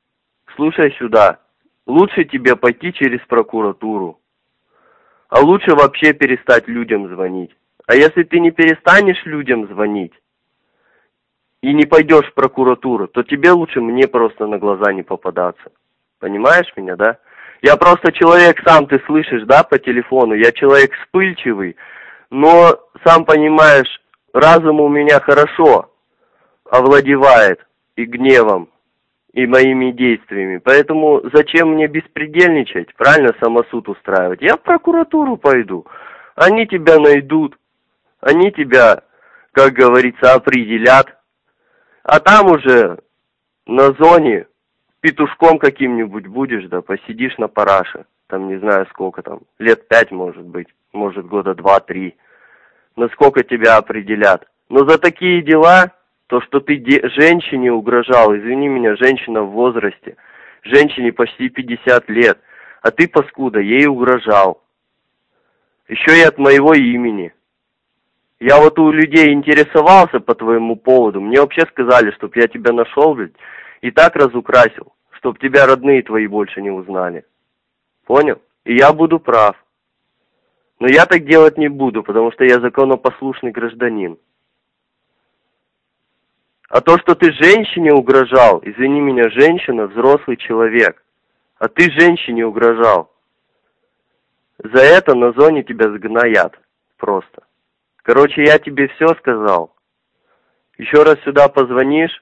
S23: Лучше тебе пойти через прокуратуру. А лучше вообще перестать людям звонить. А если ты не перестанешь людям звонить и не пойдешь в прокуратуру, то тебе лучше мне просто на глаза не попадаться. Понимаешь меня, да? Я просто человек, сам ты слышишь, да, по телефону, я человек вспыльчивый, но, сам понимаешь, разум у меня хорошо овладевает и гневом, и моими действиями. Поэтому зачем мне беспредельничать, правильно, самосуд устраивать? Я в прокуратуру пойду, они тебя найдут, они тебя, как говорится, определят, а там уже на зоне петушком каким-нибудь будешь, да, посидишь на параше, там не знаю сколько там, лет 5 может быть, может года 2-3, насколько тебя определят. Но за такие дела, то, что ты женщине угрожал, извини меня, женщина в возрасте, женщине почти 50 лет, а ты, паскуда, ей угрожал. Еще и от моего имени. Я вот у людей интересовался по твоему поводу, мне вообще сказали, чтоб я тебя нашел, блядь, и так разукрасил, чтоб тебя родные твои больше не узнали. Понял? И я буду прав. Но я так делать не буду, потому что я законопослушный гражданин. А то, что ты женщине угрожал, извини меня, женщина, взрослый человек, а ты женщине угрожал, за это на зоне тебя сгноят просто. Короче, я тебе все сказал. Еще раз сюда позвонишь.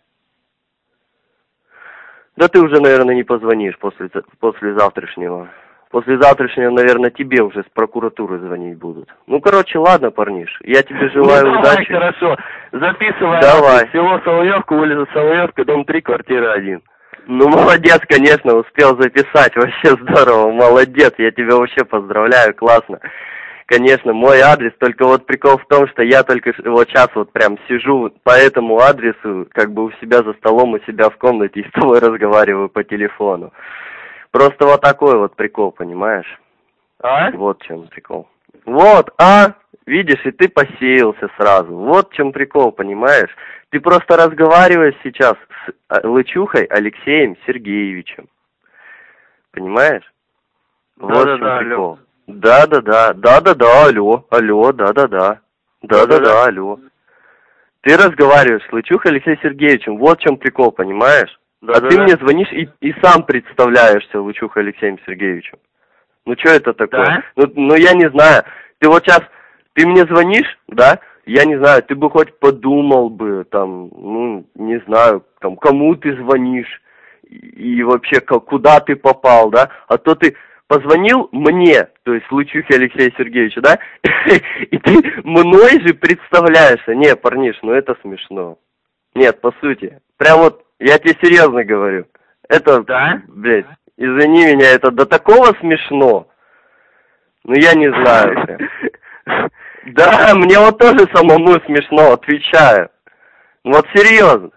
S23: Да ты уже, наверное, не позвонишь после завтрашнего. После завтрашнего, наверное, тебе уже с прокуратуры звонить будут. Ну, короче, ладно, парниш. Я тебе желаю удачи.
S19: Хорошо. Записывай.
S23: Давай.
S19: Село Соловьевка, улица Соловьевка, дом 3, квартира 1.
S23: Ну, молодец, конечно, успел записать. Вообще здорово, молодец. Я тебя вообще поздравляю, классно. Конечно, мой адрес, только вот прикол в том, что я только вот сейчас вот прям сижу по этому адресу, как бы у себя за столом, у себя в комнате и с тобой разговариваю по телефону. Просто вот такой вот прикол, понимаешь?
S19: А?
S23: Вот в чем прикол. Вот, видишь, и ты посеялся сразу. Вот в чем прикол, понимаешь? Ты просто разговариваешь сейчас с Лычухой Алексеем Сергеевичем. Понимаешь? Вот в чем прикол. Да-да-да, алло, да-да-да. Да-да-да, алло. Ты разговариваешь с Лычухой Алексеем Сергеевичем, вот в чем прикол, понимаешь? А ты мне звонишь и сам представляешься Лычухой Алексеем Сергеевичем. Ну что это такое? Да? Ну я не знаю. Ты вот сейчас, ты мне звонишь, да? Я не знаю, ты бы хоть подумал бы, там, ну, не знаю, там, кому ты звонишь и вообще куда ты попал, да? А то ты позвонил мне, то есть Лычухе Алексею Сергеевичу, да? И ты мной же представляешься. Не, парниш, ну это смешно. Нет, по сути. Прям вот, я тебе серьезно говорю. Это, блядь, извини меня, это до такого смешно. Ну я не знаю прям. Да, мне вот тоже самому смешно, отвечаю. Вот серьезно.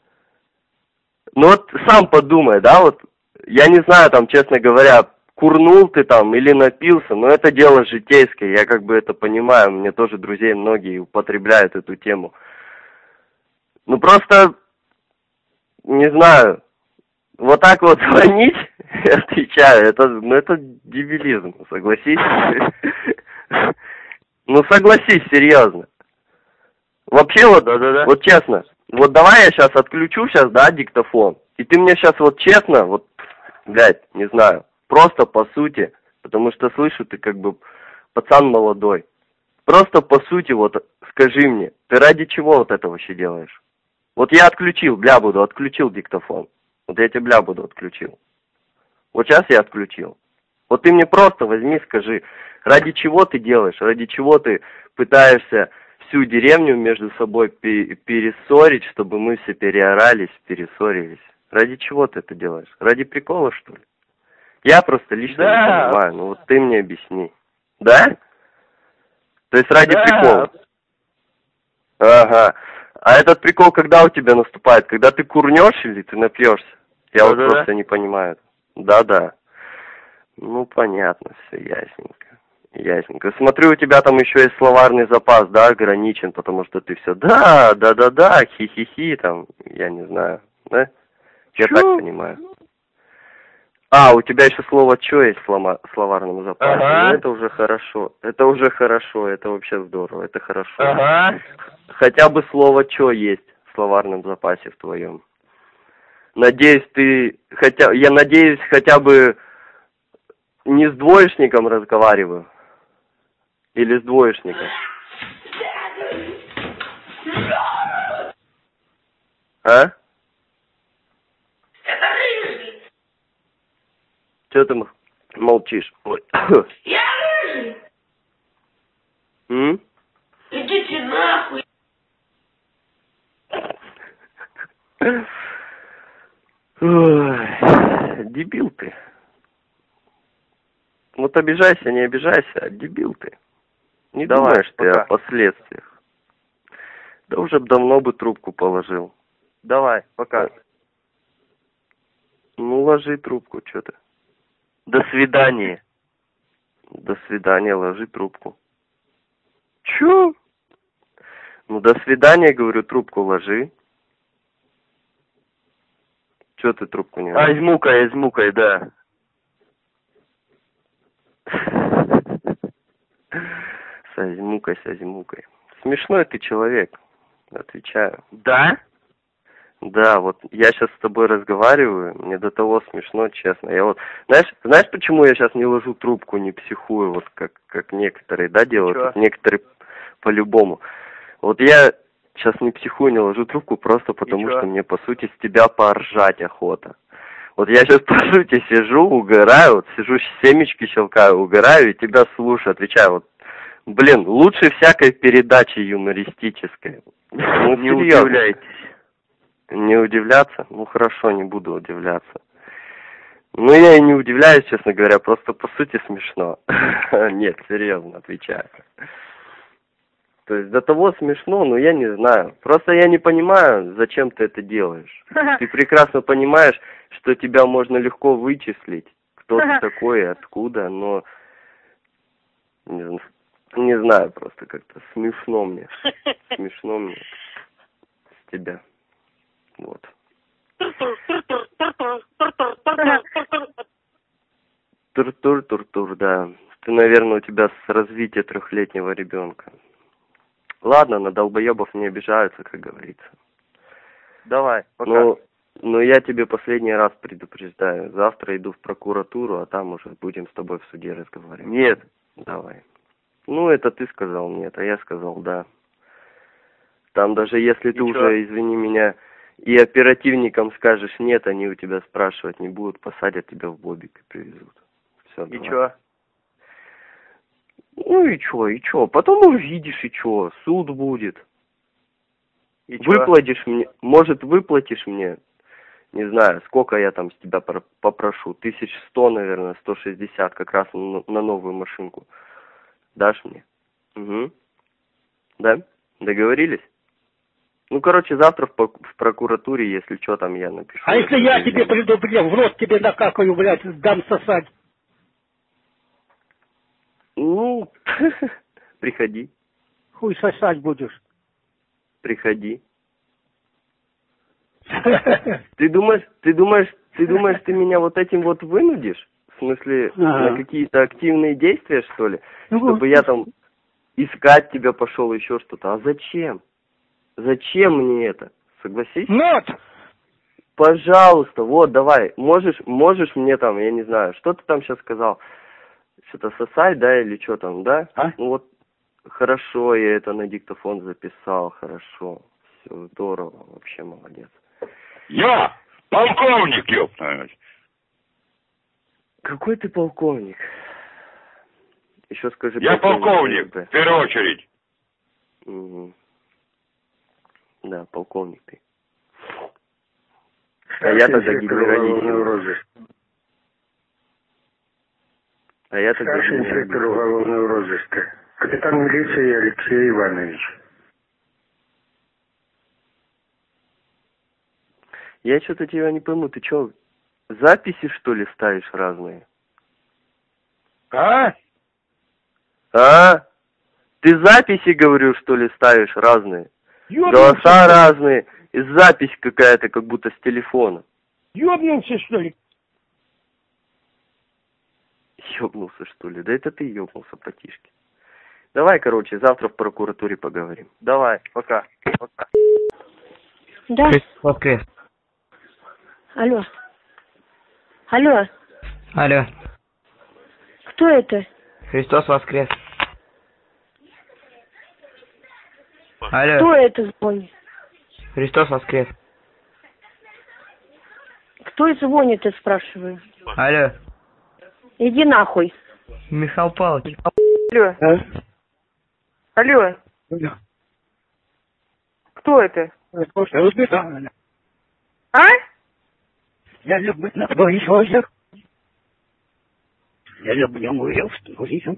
S23: Ну вот сам подумай, да, вот, я не знаю, там, честно говоря, курнул ты там или напился, но это дело житейское, я как бы это понимаю, мне тоже друзей многие употребляют эту тему. Ну просто, не знаю, вот так вот звонить, отвечаю, это дебилизм, согласись? Ну согласись, серьезно. Вообще вот, вот честно, вот давай я сейчас отключу диктофон, и ты мне сейчас вот честно, вот, блядь, не знаю, просто по сути, потому что слышу, ты как бы пацан молодой. Просто по сути вот скажи мне, ты ради чего вот это вообще делаешь? Вот я отключил диктофон. Вот я тебе отключил. Вот сейчас я отключил. Вот ты мне просто возьми, скажи, ради чего ты делаешь, ради чего ты пытаешься всю деревню между собой перессорить, чтобы мы все переорались, перессорились. Ради чего ты это делаешь? Ради прикола, что ли? Я просто лично не понимаю, ну вот ты мне объясни. Да? То есть ради прикола? Ага. А этот прикол когда у тебя наступает? Когда ты курнешь или ты напьешься? Я вот просто не понимаю. Да. Ну, понятно, все ясненько. Смотрю, у тебя там еще есть словарный запас, да, ограничен, потому что ты все да, хи-хи-хи, там, я не знаю, да? Я так понимаю. У тебя еще слово «чё» есть в словарном запасе. Ну, это уже хорошо, это вообще здорово, это хорошо. Хотя бы слово «чё» есть в словарном запасе в твоем. Надеюсь, я надеюсь, хотя бы не с двоечником разговариваю. Или с двоечником. А? Чё ты молчишь? Ой.
S11: Я рыжий. Идите нахуй.
S23: Ой, дебил ты. Вот обижайся, не обижайся, дебил ты. Не думаешь ты о последствиях. Да уже давно бы трубку положил. Давай, пока. Ну, ложи трубку, что ты. До свидания. До свидания, ложи трубку. Чё? Ну, до свидания, говорю, трубку ложи. Чё ты трубку не ложишь? Измукай, да. С измукой. Смешной ты человек, отвечаю. Да? Да, вот я сейчас с тобой разговариваю, мне до того смешно, честно. Я вот, знаешь, почему я сейчас не ложу трубку, не психую, вот как некоторые, да, делают? Вот некоторые по-любому. Вот я сейчас не психую, не ложу трубку, просто потому что мне, по сути, с тебя поржать охота. Вот я сейчас, по сути, сижу, угораю, вот сижу, семечки щелкаю, угораю, и тебя слушаю, отвечаю, вот, блин, лучше всякой передачи юмористической. Ну, не удивляйтесь. Не удивляться? Ну, хорошо, не буду удивляться. Ну, я и не удивляюсь, честно говоря, просто по сути смешно. Нет, серьезно, отвечаю. То есть до того смешно, но я не знаю. Просто я не понимаю, зачем ты это делаешь. Ты прекрасно понимаешь, что тебя можно легко вычислить, кто ты такой и откуда, но не знаю, просто как-то смешно мне. Смешно мне с тебя. Вот. Тур-тур, да. Ты, наверное, у тебя с развития 3-летнего ребенка. Ладно, на долбоебов не обижаются, как говорится.
S16: Давай, пока.
S23: Но я тебе последний раз предупреждаю. Завтра иду в прокуратуру, а там уже будем с тобой в суде разговаривать.
S16: Нет.
S23: Давай. Ну, это ты сказал нет, а я сказал да. Там даже если ты уже, извини меня, и оперативникам скажешь нет, они у тебя спрашивать не будут, посадят тебя в бобик и привезут. Все,
S16: и чё?
S23: Ну и чё? Потом увидишь, и чё? Суд будет.
S16: И
S23: выплатишь мне, может, выплатишь мне, не знаю, сколько я там с тебя попрошу, 1100, наверное, 160, как раз на новую машинку. Дашь мне? Угу. Да? Договорились? Ну, короче, завтра в прокуратуре, если что, там я напишу.
S3: А если я тебе предупредил, в рот тебе накакаю, блядь, дам сосать?
S23: Ну, приходи.
S3: Хуй сосать будешь.
S23: Приходи. Ты думаешь, ты меня вот этим вот вынудишь? В смысле, на какие-то активные действия, что ли? Чтобы я там искать тебя пошел, еще что-то. А зачем? Зачем мне это? Согласись?
S3: Нет!
S23: Пожалуйста, вот, давай. Можешь мне там, я не знаю, что ты там сейчас сказал? Что-то сосать, да, или что там, да?
S3: А?
S23: Ну вот, хорошо, я это на диктофон записал, хорошо. Все, здорово, вообще молодец.
S2: Я полковник, ёпта.
S23: Какой ты полковник? Еще скажи.
S2: Я полковник, в первую очередь.
S23: Угу. Да, полковник ты.
S14: А я тогда генералиссимус.
S23: А я тогда
S14: старший инспектор уголовного розыска. Капитан милиции Алексей Иванович.
S23: Я что-то тебя не пойму, ты что, записи, что ли, ставишь разные?
S14: А?
S23: Ты записи, говорю, что ли, ставишь разные?
S14: Ёбнулся,
S23: голоса разные, и запись какая-то, как будто с телефона.
S14: Ёбнулся, что ли?
S23: Ёбнулся, что ли? Да это ты ёбнулся, братишки. Давай, короче, завтра в прокуратуре поговорим.
S16: Давай, пока.
S22: Да. Воскрес.
S1: Алло. Алло.
S22: Алло.
S1: Кто это?
S22: Христос воскрес. Алло.
S1: Кто это звонит?
S22: Христос воскрес.
S1: Кто звонит, я спрашиваю?
S22: Алло.
S1: Иди нахуй.
S22: Михаил Павлович.
S1: Алло. Алло. Кто это? А?
S14: Я люблю на твоих озер. Я люблю мою студию.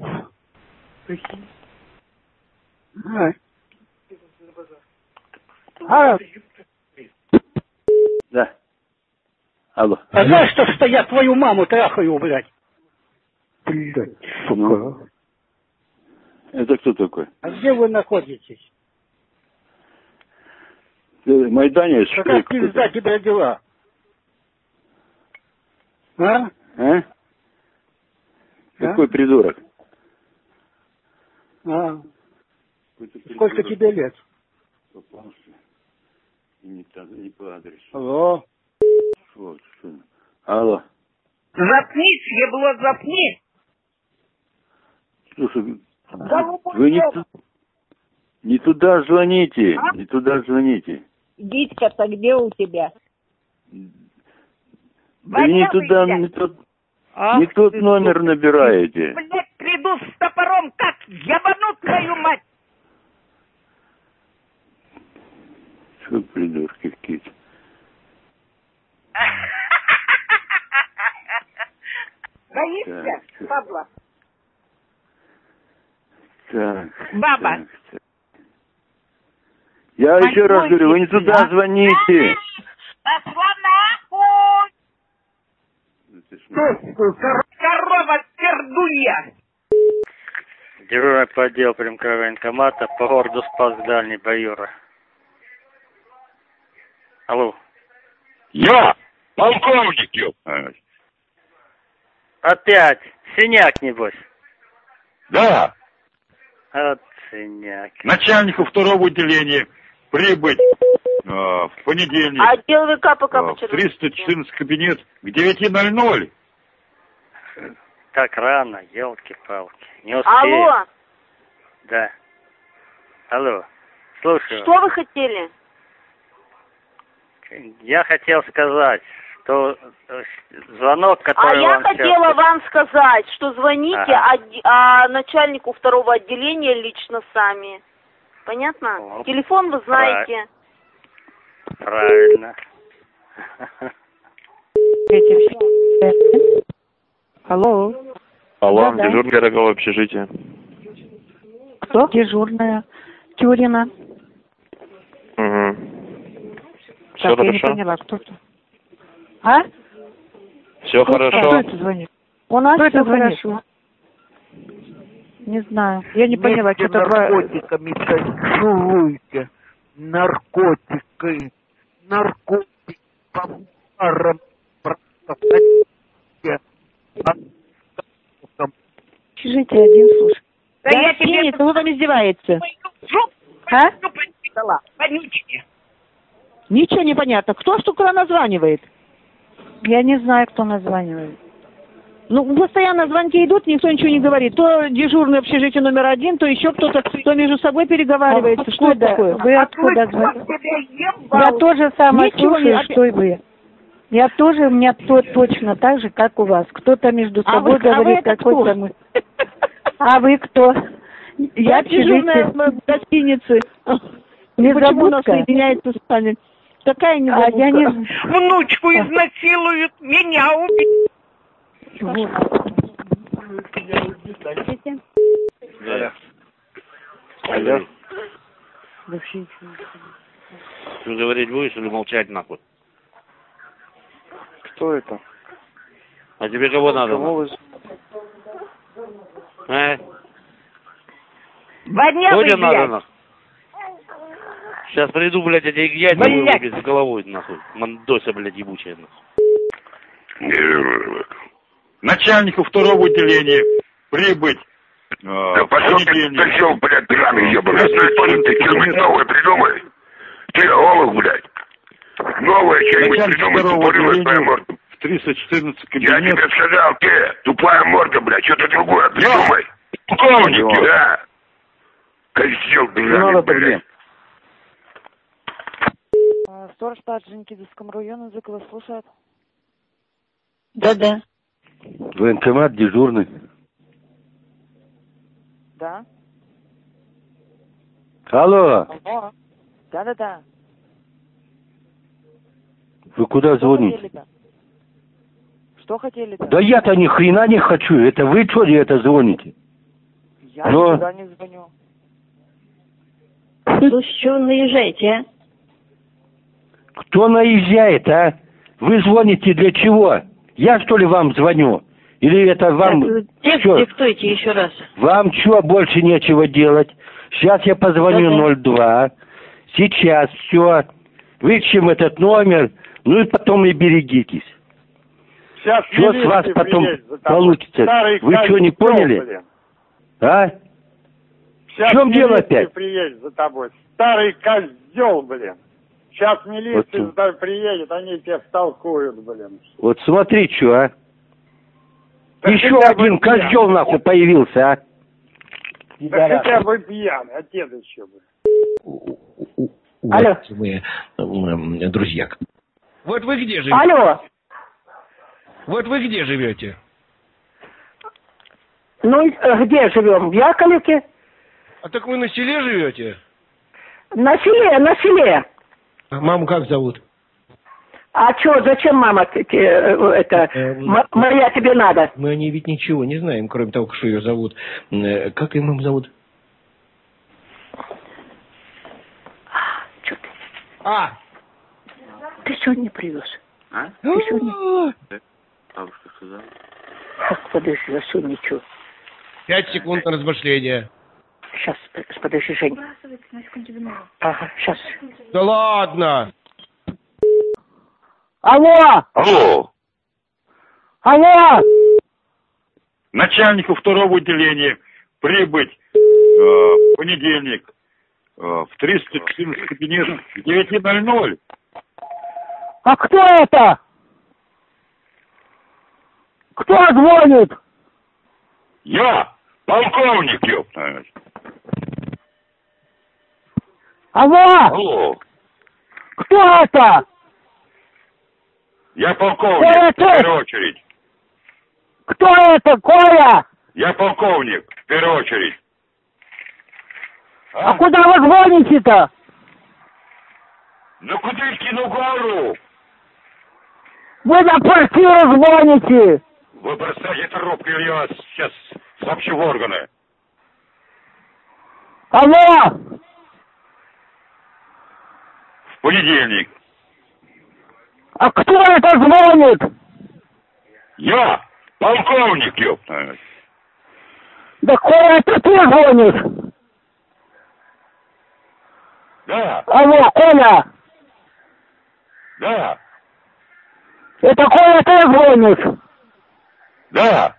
S19: Да. Алло.
S3: А знаешь, что я твою маму трахаю, блядь?
S14: Блядь, сука.
S19: Это кто такой?
S3: А где вы находитесь?
S19: Майдане?
S3: Какая пизда тебя дела? А?
S19: Какой придурок?
S3: Сколько тебе лет?
S19: Не по адресу.
S3: Алло.
S19: Вот, что? Алло.
S4: Запнись, ебло, запни.
S19: Слушай, вы не...
S9: Не туда звоните, не туда звоните.
S4: Витька-то где у тебя?
S9: Да не туда, не тот номер набираете.
S4: Блядь, приду с топором, как ебану твою мать!
S9: Что придурки какие-то?
S4: Боишься, Павла?
S9: Так.
S4: Баба.
S9: Так. Я еще раз говорю, вы не туда звоните.
S4: Пошла нахуй! Корова пердунья!
S13: Дежурный по отделу Примкова военкомата по городу Спас Дальний Баюра. Алло.
S2: Я! Полковник, ёп!
S13: Опять? Синяк, небось?
S2: Да!
S13: От синяк.
S2: Начальнику второго отделения прибыть в понедельник.
S1: Отдел ВК пока
S2: в 314 кабинет к 9:00.
S13: Так рано, елки-палки. Не успею.
S1: Алло,
S13: Да. Алло. Слушаю.
S1: что вы хотели?
S13: Я хотел сказать, что звонок, который
S1: я
S13: вам
S1: хотела
S13: сейчас...
S1: вам сказать, что звоните начальнику второго отделения лично сами. Понятно? Телефон вы знаете.
S13: Правильно.
S5: Алло.
S15: Алло,
S5: Да-да.
S15: дежурный Пирогово общежитие.
S5: Кто? Дежурная. Тюрина.
S15: Угу. Все
S5: Так, я не
S15: хорошо?
S5: поняла, кто-то. А?
S15: Все хорошо?
S5: Кто это звонит? У нас все хорошо. Не знаю. Я не поняла, что такое.
S18: Наркотиками торгуете. Наркотиками. Наркотики. Парам.
S5: Общежитие один, слушай.
S4: Да я тебе...
S5: Кто там издевается?
S4: А? Вонючки.
S5: Ничего не понятно. Кто ж туда названивает? Я не знаю, кто названивает. Ну, постоянно звонки идут, никто ничего не говорит. То дежурный общежитие номер 1, то еще кто-то, кто между собой переговаривается. Что это такое? Вы откуда звоните? Я тоже самое слушаю, что и вы. Я тоже, у меня точно так же, как у вас. Кто-то между собой говорит, какой-то мы. А вы кто? Я дежурная в гостинице. Почему она соединяется с вами? Такая незабудка. Я не...
S4: Внучку изнасилуют, меня убьют.
S15: Алло.
S24: Что говорить будешь или молчать нахуй?
S15: Кто это?
S24: А тебе кого надо?
S15: Кого вы...
S4: Воднявый,
S24: Кто тебе надо
S4: блядь.
S24: нахуй? Сейчас приду, блядь, эти яйца вырубить с головой нахуй. Мандося, блядь, ебучая нахуй.
S2: Начальнику второго отделения прибыть в понедельник. Да пошел ты, блядь, драный ебаный. Ты что-нибудь новое придумай. Ты, олух, блядь. Новое что-нибудь придумай, тупорылая твоя морда. В 314 кабинет. Я тебе сказал, ты, тупая морда, блядь, что-то другое придумай. Полковник, да. Козел драный, блядь.
S5: Сторож по Орджоникидзевскому району, Зыкова слушает.
S21: Да-да.
S9: Военкомат дежурный.
S5: Да.
S9: Алло.
S5: Алло. Да-да-да.
S9: Вы куда звоните?
S5: Что хотели-то?
S9: Да я-то ни хрена не хочу. Это вы что ли это звоните?
S5: Я никуда не звоню.
S21: Ну, с чего наезжаете, а?
S9: Кто наезжает, а? Вы звоните для чего? Я что ли вам звоню? Или это вам...
S21: Диктуйте еще раз.
S9: Вам что, больше нечего делать? Сейчас я позвоню 02. Сейчас все. Выключим этот номер. Ну и потом и берегитесь.
S25: Сейчас
S9: что с вас потом получится? Вы что, не поняли?
S25: Блин.
S9: А?
S25: Сейчас
S9: в чем дело опять?
S25: Приедет за тобой. Старый козел, блин. Сейчас милиция
S9: Вот.
S25: за тобой приедет, они тебя втолкуют, блин.
S9: Вот смотри, что, а?
S25: Да
S9: еще один козел нахуй появился, а?
S25: Да хотя бы пьяный, отец еще бы.
S6: уважаемые друзья. Вот вы где живете?
S21: Алло.
S6: Вот вы где живете?
S21: Ну, где живем? В Яковлевке.
S6: А так вы на селе живете?
S21: На селе.
S6: А маму как зовут?
S21: А что, зачем мама моя тебе надо?
S6: Мы о ней ведь ничего не знаем, кроме того, что ее зовут. Как ее маму зовут?
S21: Что ты?
S6: Ты
S21: сегодня привез?
S23: А?
S21: Ты сегодня?
S23: Бабушка сказала.
S21: Подожди, я сегодня что?
S6: 5 секунд на размышление.
S21: Сейчас, подожди, Жень. Ага, сейчас.
S6: Да ладно!
S21: Алло! Алло!
S7: Начальнику второго отделения прибыть в понедельник в 314 кабинет в 9:00.
S21: А кто это? Кто звонит?
S7: Я, полковник, ёпта.
S21: Алло! Кто это?
S7: Я полковник, в первую очередь.
S21: Кто это, Коля?
S7: Я полковник, в первую очередь.
S21: А куда вы звоните-то?
S7: На Кудыкину гору.
S21: Вы на квартиру звоните.
S7: Вы бросайте трубку, или я вас сейчас сообщу в органы.
S21: Алло!
S7: В понедельник.
S21: А кто это звонит?
S7: Я, полковник, ёпта.
S21: Да Коля, это ты звонишь?
S7: Да.
S21: Алло, Коля!
S7: Да.
S21: Это Коля, ты звонишь?
S7: Да.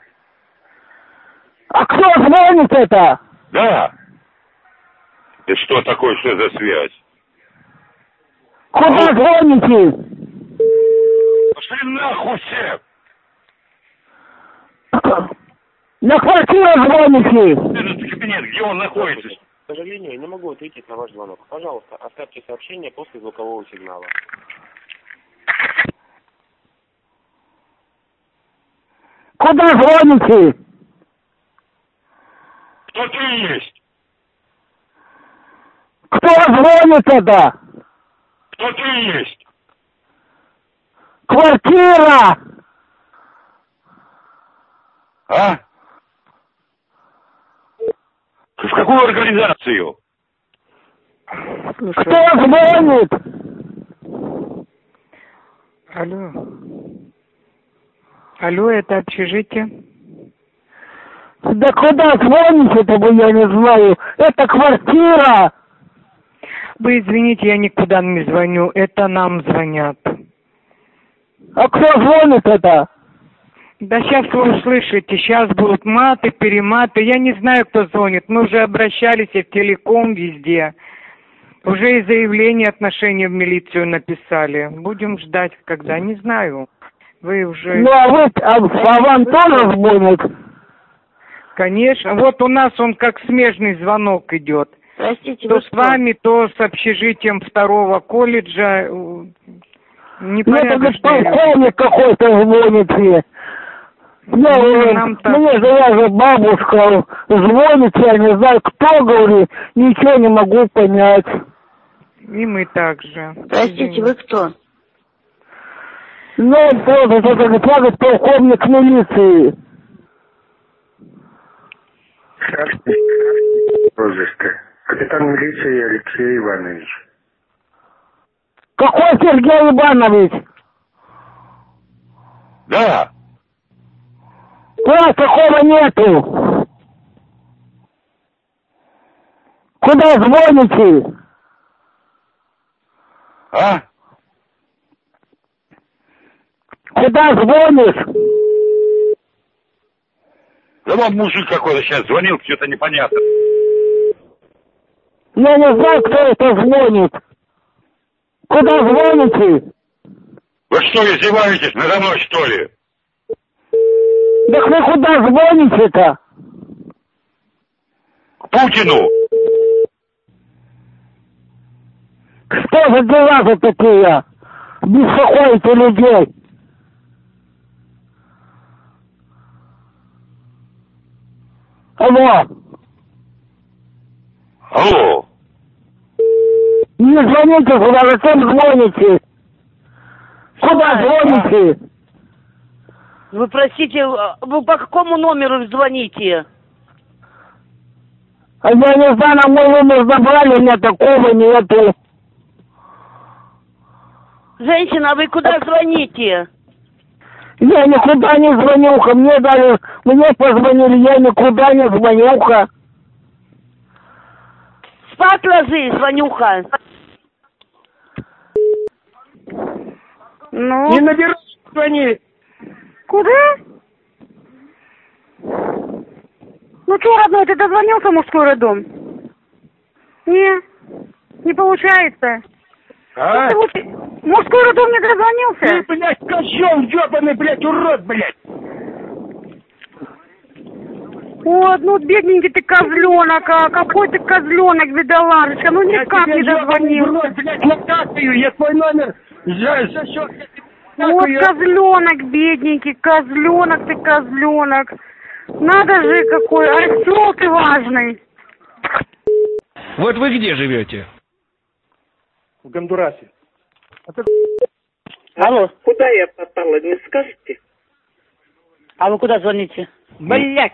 S21: А кто звонит это?
S7: Да. И что такое, что за связь?
S21: Куда звоните?
S7: Пошли нахуй все!
S21: На квартиру звоните!
S7: Этот кабинет, где он находится?
S16: К сожалению, я не могу ответить на ваш звонок. Пожалуйста, оставьте сообщение после звукового сигнала.
S21: Куда звоните?
S7: Кто ты есть?
S21: Кто звонит это?
S7: Кто ты есть?
S21: Квартира!
S7: А? В какую организацию?
S21: Кто звонит?
S8: Алло. Алло, это общежитие?
S21: Да куда звоните-то, я не знаю. Это квартира.
S8: Вы извините, я никуда не звоню. Это нам звонят.
S21: А кто звонит это?
S8: Да сейчас вы услышите. Сейчас будут маты, перематы. Я не знаю, кто звонит. Мы уже обращались и в телеком, везде. Уже и заявление отношения в милицию написали. Будем ждать, когда. Не знаю. Вы уже...
S21: Ну, а вам тоже звонят?
S8: Конечно. Вот у нас он как смежный звонок идет.
S21: Простите,
S8: то с вами, то с общежитием 2-го колледжа.
S21: Непонятно, что полковник какой-то звонит мне. Мне же бабушка звонит, я не знаю, кто говорит, ничего не могу понять.
S8: И мы также.
S21: Простите, вы кто? Ну, это полковник милиции.
S10: Розыска. Капитан милиции Алексей Иванович.
S21: Какой Сергей Иванович?
S7: Да.
S21: Да, такого нету. Куда звоните?
S7: А?
S21: Куда звонишь?
S7: Да вам мужик какой-то сейчас звонил, что-то непонятно.
S21: Я не знаю, кто это звонит. Куда звоните?
S7: Вы что, издеваетесь надо мной, что ли?
S21: Так вы куда звоните-то?
S7: К Путину.
S18: Что за дела за такие? Беспокоите людей. Алло.
S7: Алло.
S18: Не звоните сюда, зачем звоните? Куда звоните?
S21: Вы простите, вы по какому номеру звоните?
S18: А я не знаю, на мой номер забрали, у меня такого нету.
S21: Женщина, а вы куда звоните?
S18: Я никуда не звонюха, мне позвонили, я никуда не звонюха.
S21: Спать ложи, звонюха.
S18: Ну?
S3: Не набирай, звони.
S5: Куда? Ну что, родной, ты дозвонился в мужской роддом? Не получается.
S3: А?
S5: Мужской роддом не дозвонился?
S3: Ты, блядь, козёл ёбаный, блядь, урод, блядь.
S5: Вот, ну бедненький ты козленок, а какой ты козленок, бедолажечка, ну никак не дозвонился.
S3: Блядь, накатываю, я твой номер за счет...
S5: Вот козленок, бедненький, козленок ты, козленок. Надо же какой, осел ты важный.
S6: Вот вы где живете?
S3: В Гондурасе.
S21: Алло.
S11: Куда я попала, не скажете?
S21: А вы куда звоните?
S4: Блять.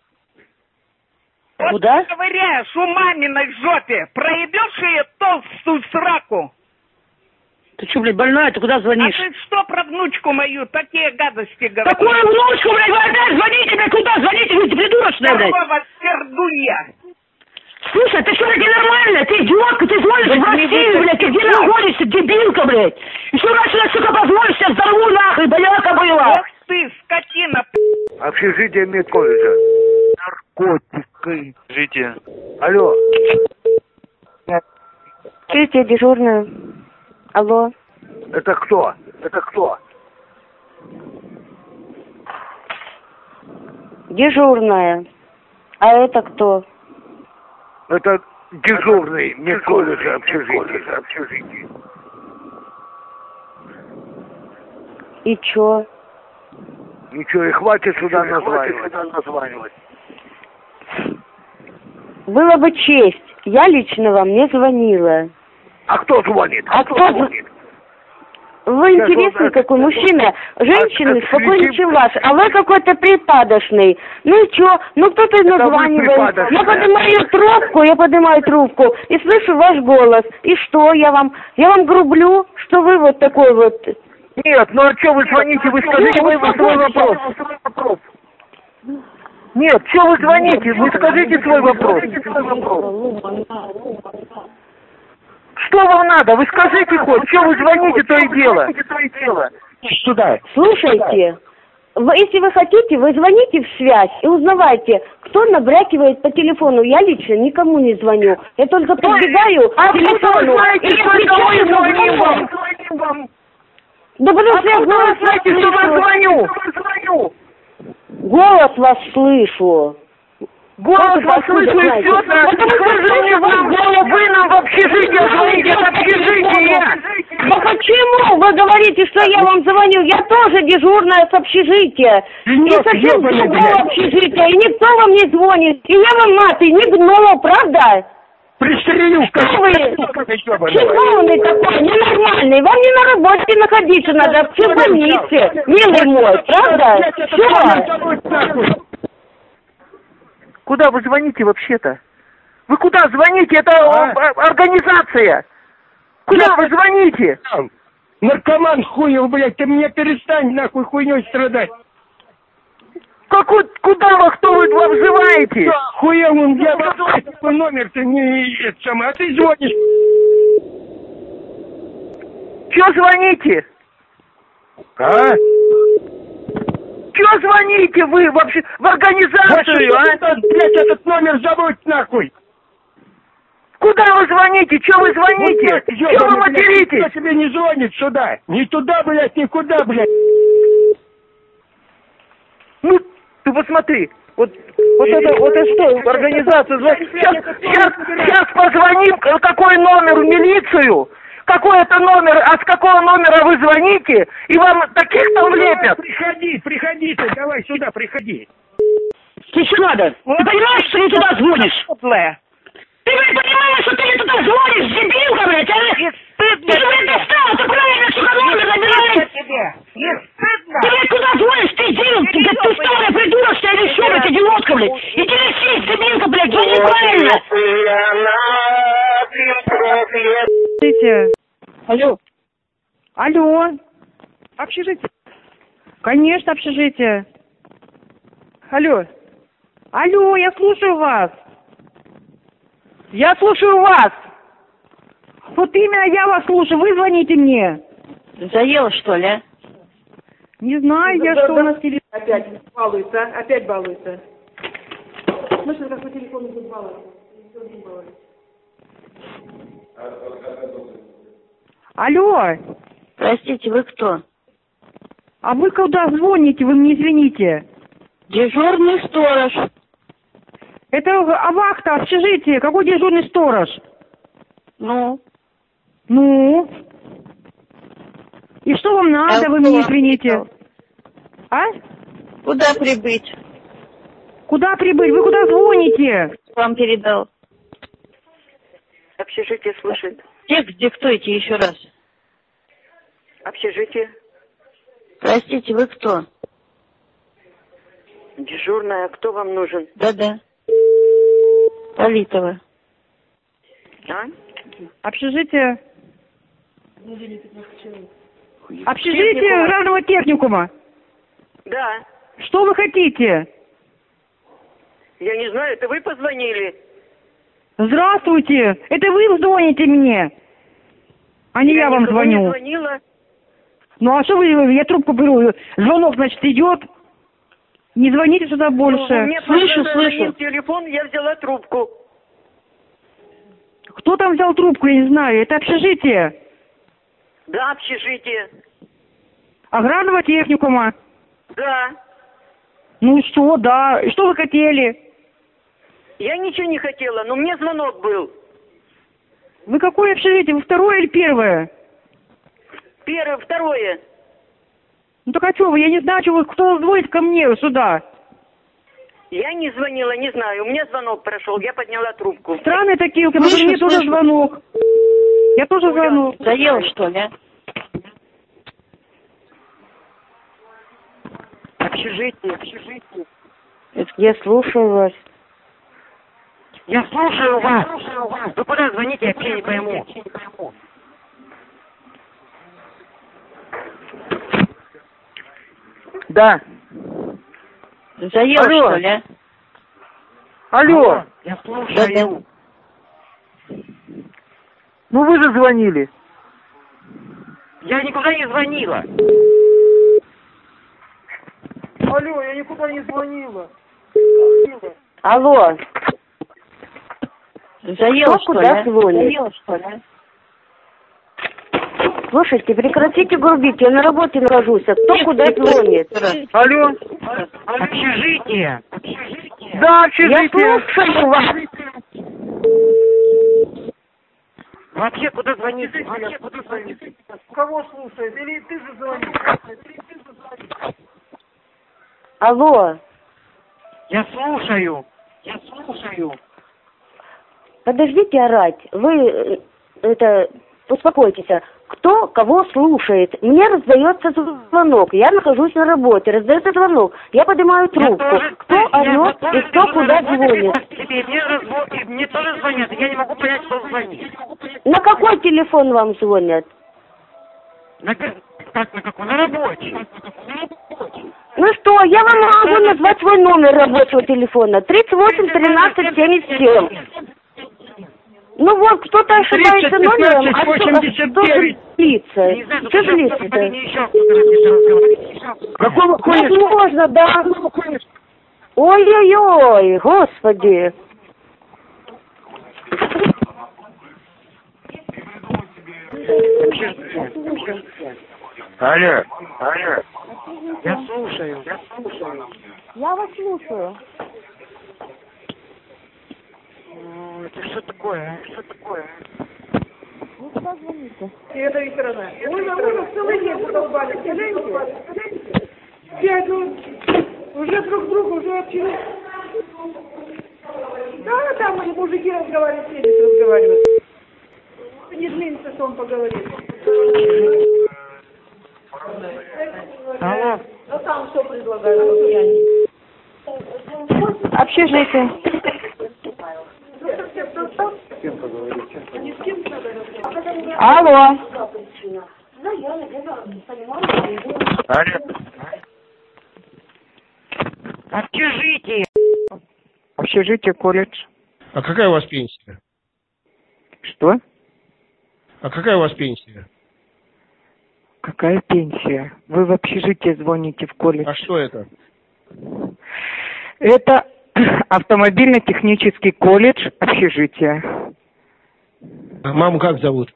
S21: Куда?
S4: Вот ковыряешь у маминой жопе, проебешь ее толстую сраку.
S21: Ты что, блядь, больная? Ты куда звонишь?
S4: А ты что про внучку мою такие гадости говоришь?
S21: Какую внучку, блядь, вы опять звоните, блядь, куда звоните? Вы придурочная, блядь.
S4: Какого сердунья?
S21: Слушай, ты что, блядь, ненормальная? Ты идиотка, ты звонишь в Россию, блядь, ты где находишься, дебилка, блядь? Еще раньше на сука позвонишь, я взорву нахуй, бояка была.
S4: Ох ты, скотина.
S18: Общежитие медколледжа.
S15: Наркотики. Жите.
S18: Алло.
S5: Общежитие дежурное. Алло.
S18: Это кто? Это кто?
S5: Дежурная. А это кто?
S18: Это дежурный медколледжа общежитие.
S5: И чё?
S18: Ничего, и хватит сюда названивать.
S5: Было бы честь. Я лично вам не звонила.
S18: А кто звонит?
S5: Вы интересный какой мужчина. Женщины спокойно, чем ваш. А вы какой-то припадочный. Ну и чё? Ну кто-то названивает. Я поднимаю трубку и слышу ваш голос. И что? Я вам грублю, что вы вот такой вот...
S18: Нет, ну а что вы звоните? Вы скажите свой вопрос. Нет, что вы звоните? Вы скажите свой вопрос. Что вам надо? Вы скажите хоть, что вы звоните, то и дело. Сюда.
S5: Слушайте, если вы хотите, вы звоните в связь и узнавайте, кто набрякивает по телефону. Я лично никому не звоню. Я только подбегаю к телефону и отвечаю вам. Да потому что я голос
S18: звоню.
S5: Голос вас слышу.
S18: Голос вас слышу и все. Скажите вам, вы нам в общежитие звоните, в общежитие.
S5: Да почему вы говорите, что я вам звоню? Я тоже дежурная с общежития. И совсем другого общежития. И никто вам не звонит. И я вам маты не гну, правда?
S3: Пристрелю,
S5: что вы? Чеховный такой, ненормальный. Вам не на работе находиться надо, а в больнице. Милый мой, правда? Все.
S18: Куда вы звоните вообще-то? Вы куда звоните? Это организация. Куда вы звоните?
S3: Наркоман хуев, блядь, ты мне перестань нахуй хуйней страдать.
S18: Куда вы, кто вы взываете?
S3: Хуевым, я твой номер-то не самое, а ты звонишь.
S18: Чё звоните?
S3: А?
S18: Чё звоните вы вообще в организацию, а?
S3: Блядь, этот номер забудь нахуй.
S18: Куда вы звоните? Чё вы звоните?
S3: Вот,
S18: чё вы материтесь?
S3: Никто тебе не звонит сюда. Ни туда, блядь, никуда, блядь.
S18: Ну, ты посмотри. Вот это что, организация? Сейчас позвоним, какой номер в милицию. такой-то номер, а с какого номера вы звоните, и вам таких там лепят?
S15: Приходи ты, давай сюда, приходи.
S18: Ты что надо? Ты понимаешь, что ты туда звонишь? Ты понимаешь, что ты туда звонишь, дебилка, блядь, а? Ты, блядь, достал, ты правильно сюда номер набираешь? Ты, блядь, куда звонишь, ты дебил, ты старая придурочная или что, блядь, идиотка, блядь? Иди лечись, дебилка, блядь, звони правильно.
S5: Алло. Алло. Общежитие. Конечно, общежитие. Алло. Алло, я слушаю вас. Я слушаю вас. Вот именно я вас слушаю. Вы звоните мне.
S21: Заела, что ли, а?
S5: Не знаю я, что у нас телефон.
S21: Опять балуется.
S5: Слышно, как по телефону будет баловаться. Алло.
S21: Простите, вы кто?
S5: А вы куда звоните? Вы мне извините.
S21: Дежурный сторож.
S5: Это вахта, общежитие. Какой дежурный сторож?
S21: Ну?
S5: Ну? И что вам надо, вы мне извините? А?
S21: Куда прибыть?
S5: Куда прибыть? Вы куда звоните?
S21: Вам передал.
S12: Общежитие слушает.
S21: Где кто еще раз?
S12: Общежитие.
S21: Простите, вы кто?
S12: Дежурная, кто вам нужен?
S21: Да-да. Политова.
S12: А?
S5: Общежитие. Общежитие равного техникума.
S12: Да.
S5: Что вы хотите?
S12: Я не знаю, это вы позвонили?
S5: Здравствуйте. Это вы звоните мне? А не я вам звоню.
S12: Не звонила.
S5: Ну а что вы, я трубку беру. Звонок, значит, идет. Не звоните сюда больше.
S12: Ну, мне слышу. Телефон, я взяла трубку.
S5: Кто там взял трубку, я не знаю. Это общежитие.
S12: Да, общежитие.
S5: Аграрного техникума.
S12: Да.
S5: Ну и что, да. И что вы хотели?
S12: Я ничего не хотела, но мне звонок был.
S5: Вы какое общежитие? Вы второе или первое?
S12: Второе.
S5: Ну так а что вы? Я не знаю, что вы, кто звонит ко мне сюда.
S12: Я не звонила, не знаю. У меня звонок прошел, я подняла трубку.
S5: Странные такие, потому что мне тоже звонок. Я тоже звонок.
S21: Заела, что ли, а?
S12: Общежитие.
S21: Я слушаю вас.
S18: Я слушаю вас. Вы куда звоните, я вообще не пойму. Да.
S21: Заела, что ли, а?
S18: Алло. Я слушаю. Ну вы же звонили. Я никуда не звонила.
S3: Алло, я никуда не звонила.
S21: Алло. Заела, что ли, а? Заела, что ли, а? Слушайте, прекратите грубить, я на работе нахожусь, а кто куда звонит?
S18: Алло, общежитие. Да, общежитие.
S21: Я слушаю вас.
S18: Вообще, куда звоните?
S3: Кого слушает? Или ты же звонишь?
S21: Алло.
S18: Я слушаю.
S21: Подождите орать. Вы, успокойтесь. Кто кого слушает? Мне раздается звонок. Я нахожусь на работе. Раздается звонок. Я поднимаю трубку. Кто орет и кто куда звонит?
S18: Мне тоже звонят. Я не могу понять, кто звонит.
S21: На какой телефон вам звонят?
S18: На какой? На рабочий.
S21: Ну что, я вам могу назвать свой номер рабочего телефона. 38 13 77. Ну вот, кто-то ошибается номером, а кто злится? Что злится-то?
S18: Какого хуя?
S21: Возможно, да. Ой-ой-ой, господи.
S18: Алло. Я слушаю.
S21: Я вас слушаю.
S18: Это что такое?
S5: Ну, куда звонить-то?
S14: Это Викторовна. Ой, целый день задолбали. Скажите. Уже друг другу уже общались. Да, там они мужики разговаривают, все разговаривают. Не злится, что он поговорит.
S5: Алло.
S14: А там что предлагают?
S5: Общежитие. Алло. Общежитие.
S8: Общежитие, колледж.
S6: А какая у вас пенсия?
S8: Что?
S6: А какая у вас пенсия?
S8: Какая пенсия? Вы в общежитие звоните, в колледж.
S6: А что это?
S8: Это автомобильно-технический колледж общежития.
S6: А маму как зовут?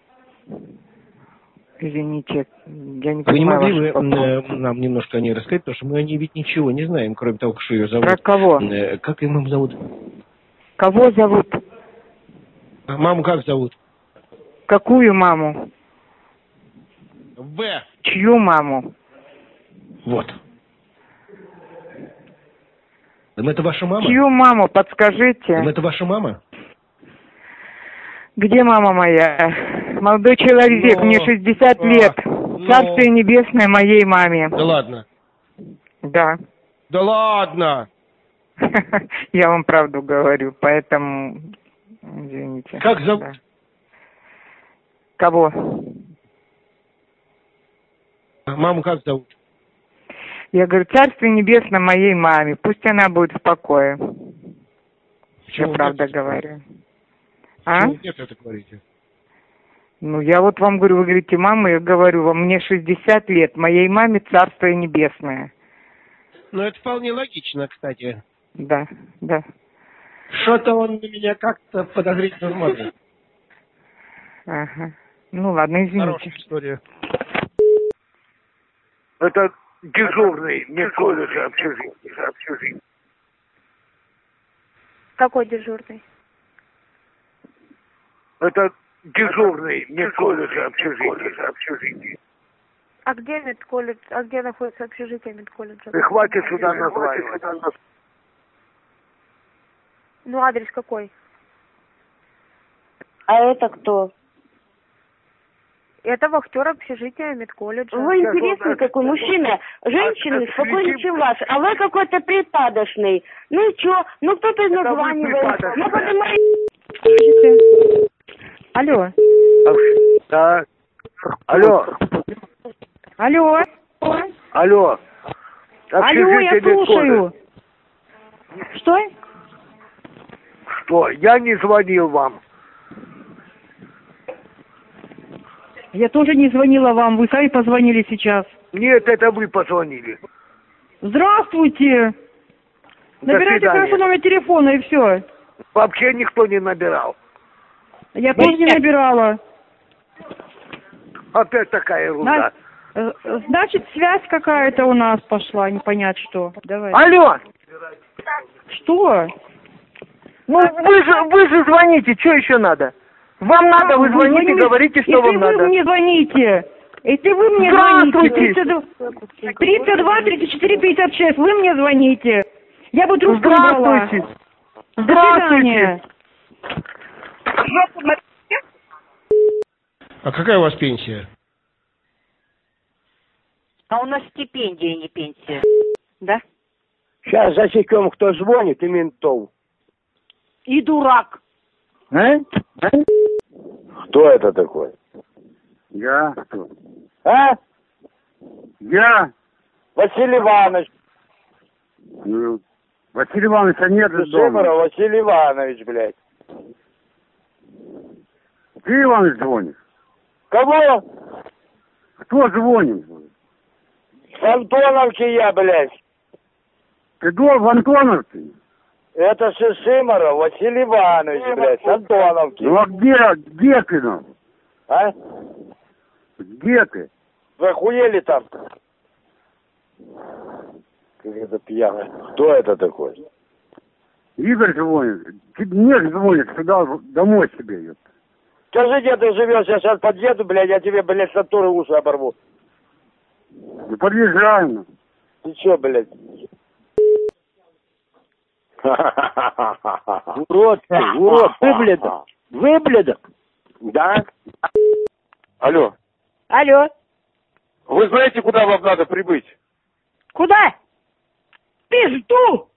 S8: Извините, я не
S6: Вы не
S8: понимаю.
S6: могли бы нам немножко о ней рассказать, потому что мы о ней ведь ничего не знаем, кроме того, что ее зовут.
S8: Про кого?
S6: Как ее маму зовут?
S8: Кого зовут?
S6: А маму как зовут?
S8: Какую маму?
S6: В.
S8: Чью маму?
S6: Вот. Это ваша мама?
S8: Чью маму, подскажите?
S6: Это ваша мама?
S8: Где мама моя? Молодой человек, мне 60 лет. Царствие небесное моей маме.
S6: Да ладно?
S8: Да.
S6: Да ладно?
S8: Я вам правду говорю, поэтому... Извините.
S6: Как зовут?
S8: Да. Кого?
S6: Маму как зовут?
S8: Я говорю, царствие небесное моей маме. Пусть она будет в покое. Я правда говорю. А?
S6: Почему нет, это говорите?
S8: Ну, я вот вам говорю, вы говорите, мама, я говорю вам, мне 60 лет, моей маме царствие небесное.
S6: Ну, это вполне логично, кстати.
S8: Да, да.
S6: Что-то он на меня как-то подозрительно смотрит.
S8: Ага. Ну, ладно, извините.
S6: Хорошая история.
S17: Это дежурный, не колледж, а общежитие.
S1: Какой дежурный?
S17: Это дежурный, не колледж, а общежитие.
S1: А где медколледж? А где находится общежитие медколледжа?
S17: И хватит сюда назвать.
S1: Ну, адрес какой?
S21: А это кто?
S1: Это вахтер общежития медколледжа.
S21: Вы интересный такой мужчина. Женщины спокойнее, чем ваши. А вы какой-то припадочный. Ну и чё? Ну кто-то названивает. Ну поднимай.
S5: Алло.
S17: Да. Алло.
S5: Алло.
S17: Алло.
S5: Алло, я слушаю. Что?
S17: Что? Я не звонил вам.
S5: Я тоже не звонила вам, вы сами позвонили сейчас.
S17: Нет, это вы позвонили.
S5: Здравствуйте. Набирайте хорошо номер телефона и все.
S17: Вообще никто не набирал.
S5: Я тоже не набирала.
S17: Опять такая ерунда.
S5: Значит, связь какая-то у нас пошла, не понять что. Давай.
S17: Алло!
S5: Что?
S17: Ну, вы же звоните, что еще надо? Вам надо, вы звоните, говорите, что вам надо.
S5: Если вы мне звоните, если вы мне звоните, 32, 34, 56, вы мне звоните. Я бы трубку не брала.
S17: Здравствуйте.
S6: А какая у вас пенсия?
S21: А у нас стипендия, не пенсия. Да?
S17: Сейчас засекем, кто звонит, и ментов.
S21: И дурак.
S17: А?
S2: Кто это такой?
S17: Я.
S2: А?
S17: Я.
S2: Василий Иванович.
S17: Василий Ивановича нет дома.
S2: Шимаров Василий Иванович, блядь.
S17: Ты, Иванович, звонишь?
S2: Кого?
S17: Кто звонит?
S2: С Антоновки я, блядь.
S17: Ты в Антоновке?
S2: Это Шишимаров Василий Иванович, блядь, с Антоновки.
S17: Ну а где ты, ну?
S2: А?
S17: Где ты?
S2: Вы охуели там? Как это пьяный. Кто это такой?
S17: Игорь звонит. Мне звонит, сюда домой себе.
S13: Скажи, где ты живешь, я сейчас подъеду, блядь, я тебе, блядь, сатуры уши оборву.
S25: Не подъезжай, ну.
S13: Ты чё, блядь?
S17: Урод ты, выблядок. Выблядок.
S16: Да? Алло.
S4: Алло.
S16: Вы знаете, куда вам надо прибыть?
S4: Куда? Пизду!